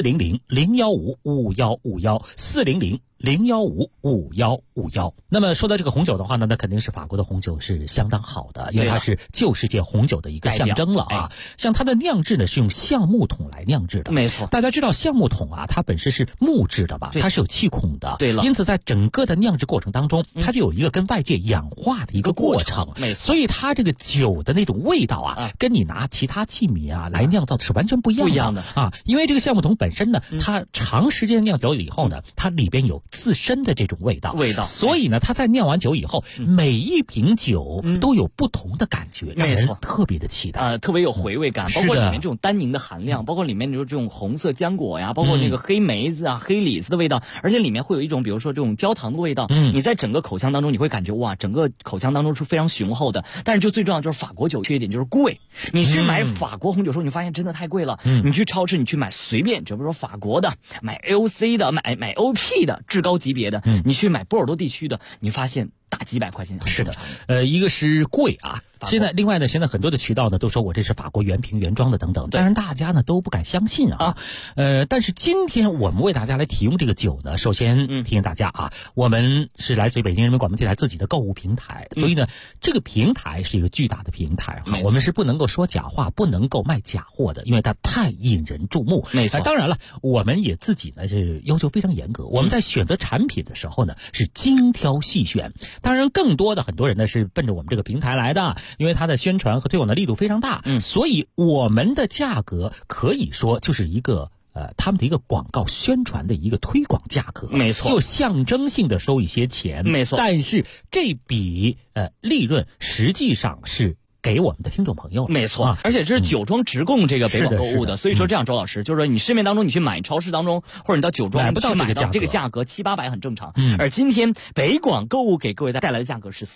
400-015-5151，400-015-5151。那么说到这个红酒的话呢，那肯定是法国的红酒是相当好的，因为它是旧世界红酒的一个象征了啊。像它的酿制呢是用橡木桶来酿制的， 没错。 大家知道橡木桶啊，它本身是木质的吧，它是有气孔的， 对了。 因此在整个的酿制过程当中，它就有一个跟外界氧化的一个过程， 没错。 所以它这个酒的那种味道啊，跟你拿其他器皿啊来酿造的是完全不一样的啊。因为这个橡木桶本身呢，它长时间酿酒以后呢，它里边有自身的这种味道，所以呢，它在酿完酒以后，每一瓶酒都有不同的感觉，让人特别的期待， 特别有回味感，包括里面这种单宁的含量，包括里面就是这种红色浆果呀，包括那个黑梅子啊、黑李子的味道，而且里面会有一种比如说这种焦糖的味道，你在整个口腔当中你会感觉哇，整个口腔当中是非常雄厚的。但是就最重要就是法国酒缺点就是贵，你去买法国红酒的时候，你发现真的太贵了。你去超市你去买随便，比如说法国的，买 AOC 的，买 OP 的至高级别的，你去买波尔多地区的，你发现大几百块钱。 是的，一个是贵啊。现在另外呢，现在很多的渠道呢都说我这是法国原瓶原装的等等，当然大家呢都不敢相信啊。但是今天我们为大家来提供这个酒呢，首先提醒大家啊，我们是来自于北京人民广播电台自己的购物平台，所以呢，这个平台是一个巨大的平台哈，我们是不能够说假话，不能够卖假货的，因为它太引人注目。 没错。 当然了，我们也自己呢是要求非常严格，我们在选择产品的时候呢是精挑细选。当然，更多的很多人呢是奔着我们这个平台来的，因为它的宣传和推广的力度非常大，所以我们的价格可以说就是一个他们的一个广告宣传的一个推广价格， 没错， 就象征性的收一些钱， 没错。 但是这笔利润实际上是给我们的听众朋友， 没错，而且这是酒庄直供这个北广购物的，所以说这样，周老师就是说，你市面当中你去买超市当中，或者你到酒庄买不到这个价格700-800很正常。而今天北广购物给各位带来的价格是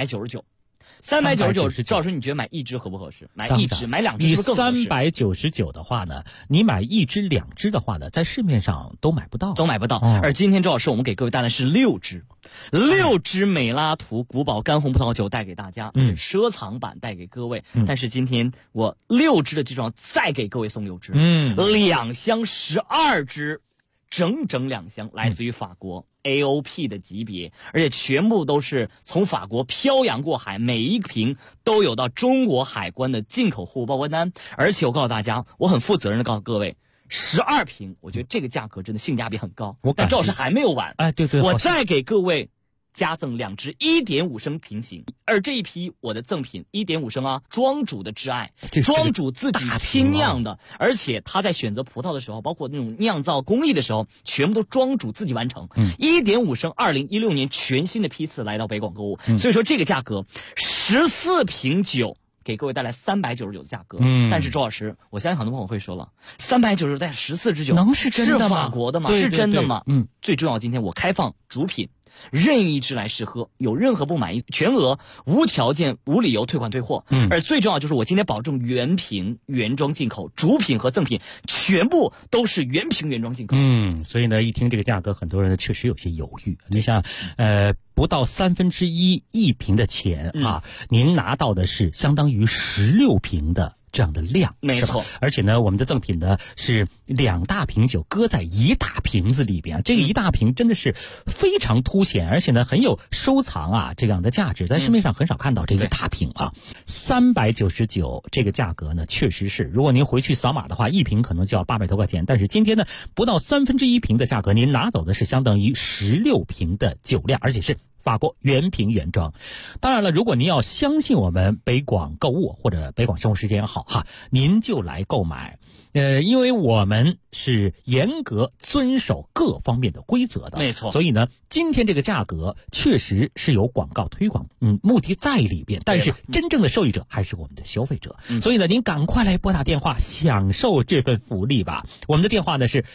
399。399，赵老师，你觉得买一支合不合适？买一支，买两支是不是更合适 ？399的话呢，你买一支、两支的话呢，在市面上都买不到， 而今天周老师，我们给各位带来是6支美拉图古堡干红葡萄酒带给大家，收藏版带给各位。但是今天我6支的这种再给各位送6支，2箱12支。整2箱来自于法国 AOP 的级别，而且全部都是从法国漂洋过海，每一瓶都有到中国海关的进口货物报关单。而且我告诉大家，我很负责任的告诉各位，12瓶，我觉得这个价格真的性价比很高。但赵老师还没有完， 对， 我再给各位加赠2支1.5升瓶型，而这一批我的赠品1.5升啊，庄主的挚爱，庄主自己亲酿的，而且他在选择葡萄的时候，包括那种酿造工艺的时候，全部都庄主自己完成。1.5升2016年全新的批次来到北广购物，所以说这个价格14瓶酒给各位带来399的价格。但是周老师，我相信很多朋友会说了，399带14支酒能是真的吗？ 是法国的吗？是真的吗？最重要，今天我开放主品。任意一支来试喝，有任何不满意，全额无条件、无理由退款退货。而最重要就是我今天保证原瓶原装进口，主品和赠品全部都是原瓶原装进口。 所以呢，一听这个价格，很多人确实有些犹豫。你想，不到1/3一瓶的钱啊，您拿到的是相当于16瓶的这样的量， 没错。 而且呢，我们的赠品呢是2大瓶酒搁在1大瓶子里边，这个1大瓶真的是非常凸显，而且呢很有收藏啊这样的价值，在市面上很少看到这个大瓶啊。399这个价格呢，确实是，如果您回去扫码的话，一瓶可能就要800多块钱，但是今天呢，不到1/3瓶的价格，您拿走的是相当于16瓶的酒量，而且是法国原瓶原装。当然了，如果您要相信我们北广购物或者北广生活时间也好哈，您就来购买。因为我们是严格遵守各方面的规则的， 没错。 所以呢，今天这个价格确实是有广告推广，目的在里边，但是真正的受益者还是我们的消费者。所以呢，您赶快来拨打电话，享受这份福利吧。我们的电话呢是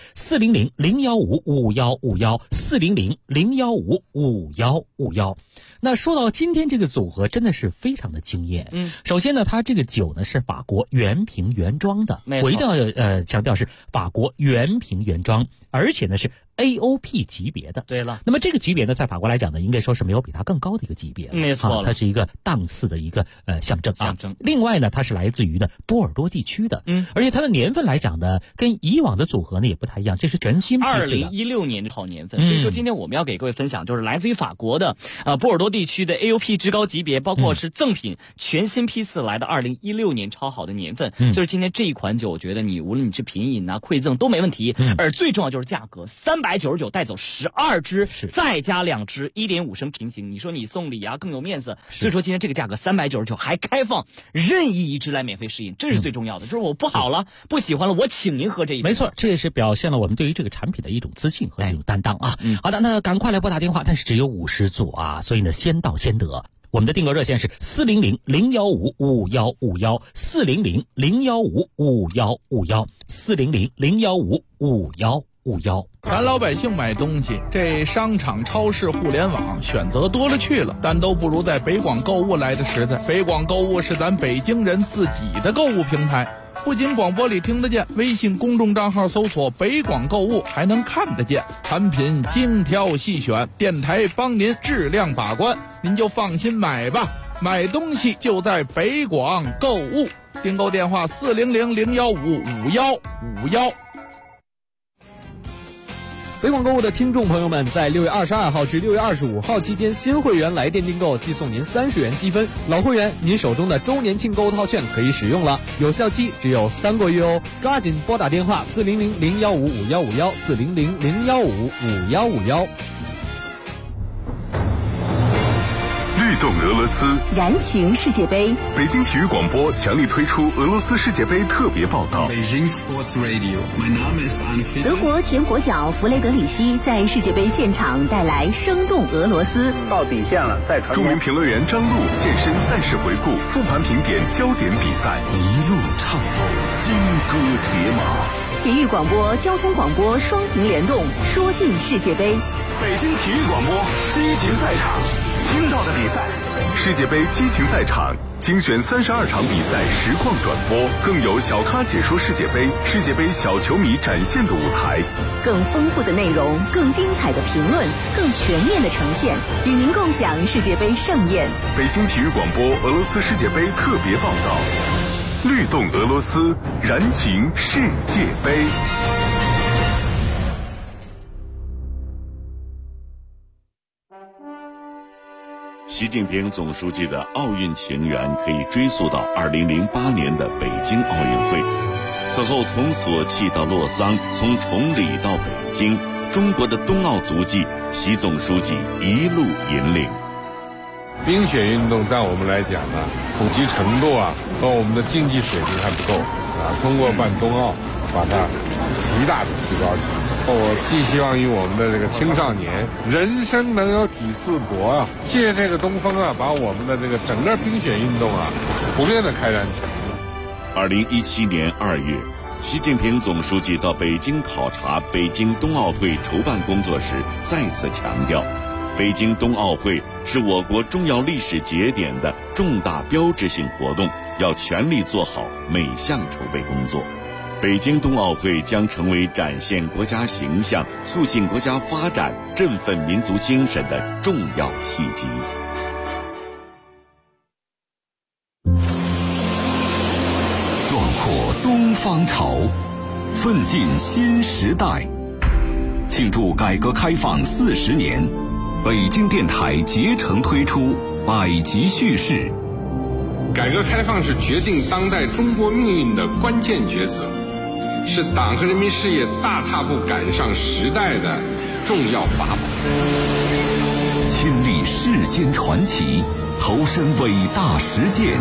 400-015-5151，400-015-5151。那说到今天这个组合，真的是非常的惊艳。首先呢，它这个酒呢是法国原瓶原装的，我一定要强调是法国原瓶原装，而且呢是 AOP 级别的。 对了， 那么这个级别呢，在法国来讲呢，应该说是没有比它更高的一个级别了。 没错， 它是一个档次的一个象征。另外呢，它是来自于呢波尔多地区的，而且它的年份来讲呢，跟以往的组合呢也不太一样，这是全新批次的 2016年的好年份。所以说今天我们要给各位分享，就是来自于法国的波尔多地区的 AOP 职高级别，包括是赠品全新批次来的2016年超好的年份。所以今天这一款酒，我觉得你无论你是品饮馈赠都没问题。而最重要就是价格，399带走12支，再加2支1.5升平行，你说你送礼啊更有面子。所以说今天这个价格399还开放任意一支来免费试饮，这是最重要的。就是我不好了，不喜欢了，我请您喝这一杯。 没错，这也是表现了我们对于这个产品的一种自信和一种担当啊。好的，那赶快来拨打电话，但是只有50组啊，所以呢先到先得。我们的订购热线是400-015-5151，400-015-5151，400-015-5151。 咱老百姓买东西，这商场、超市、互联网选择多了去了，但都不如在北广购物来的实在。北广购物是咱北京人自己的购物平台，不仅广播里听得见，微信公众账号搜索北广购物还能看得见，产品精挑细选，电台帮您质量把关，您就放心买吧。买东西就在北广购物，订购电话400-015-5151。 北广购物的听众朋友们，在6月22号至6月25号期间，新会员来电订购即送您30元积分，老会员您手中的周年庆购物套券可以使用了，有效期只有3个月哦，抓紧拨打电话400-015-5151，400-015-5151。 律动俄罗斯， 燃情世界杯。 北京体育广播强力推出俄罗斯世界杯特别报道。 德国前国脚弗雷德里希在世界杯现场带来生动俄罗斯。 到底线了，再传。 著名评论员张璐现身赛事回顾，复盘评点焦点比赛，一路畅透金戈铁马。 体育广播、交通广播双屏联动，说尽世界杯。 北京体育广播激情赛场，听到的比赛，世界杯激情赛场精选32场比赛实况转播，更有小咖解说世界杯，世界杯小球迷展现的舞台， 更丰富的内容，更精彩的评论，更全面的呈现，与您共享世界杯盛宴。 北京体育广播俄罗斯世界杯特别报道，律动俄罗斯，燃情世界杯。 习近平总书记的奥运情缘可以追溯到2008年的北京奥运会，此后从索契到洛桑，从崇礼到北京，中国的冬奥足迹，习总书记一路引领。 冰雪运动在我们来讲呢，普及程度和我们的竞技水平还不够通过办冬奥，把它极大的提高起来。我寄希望于我们的这个青少年，人生能有几次搏借这个东风把我们的这个整个冰雪运动普遍的开展起来。 2017年2月，习近平总书记到北京考察北京冬奥会筹办工作时，再次强调，北京冬奥会是我国重要历史节点的重大标志性活动，要全力做好每项筹备工作。北京冬奥会将成为展现国家形象、促进国家发展、振奋民族精神的重要契机。 壮阔东方潮，奋进新时代。庆祝改革开放40年，北京电台竭诚推出百集叙事。 改革开放是决定当代中国命运的关键抉择，是党和人民事业大踏步赶上时代的重要法宝。 亲历世间传奇，投身伟大实践，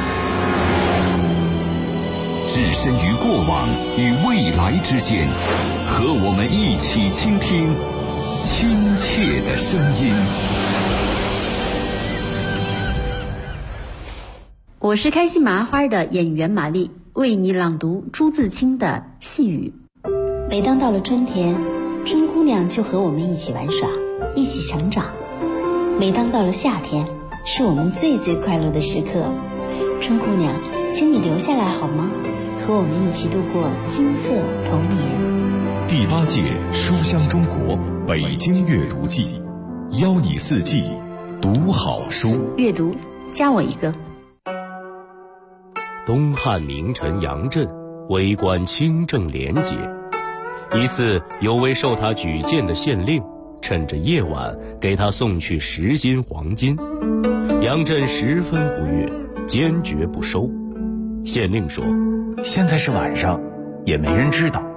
置身于过往与未来之间，和我们一起倾听亲切的声音。 我是开心麻花的演员玛丽，为你朗读朱自清的细雨。 每当到了春天，春姑娘就和我们一起玩耍，一起成长。每当到了夏天，是我们最最快乐的时刻。春姑娘，请你留下来好吗？和我们一起度过金色童年。 第8届书香中国北京阅读季，邀你四季读好书。 阅读，加我一个。 东汉名臣杨震为官清正廉洁，一次有位受他举荐的县令趁着夜晚给他送去10斤黄金，杨震十分不悦，坚决不收。县令说： 现在是晚上，也没人知道，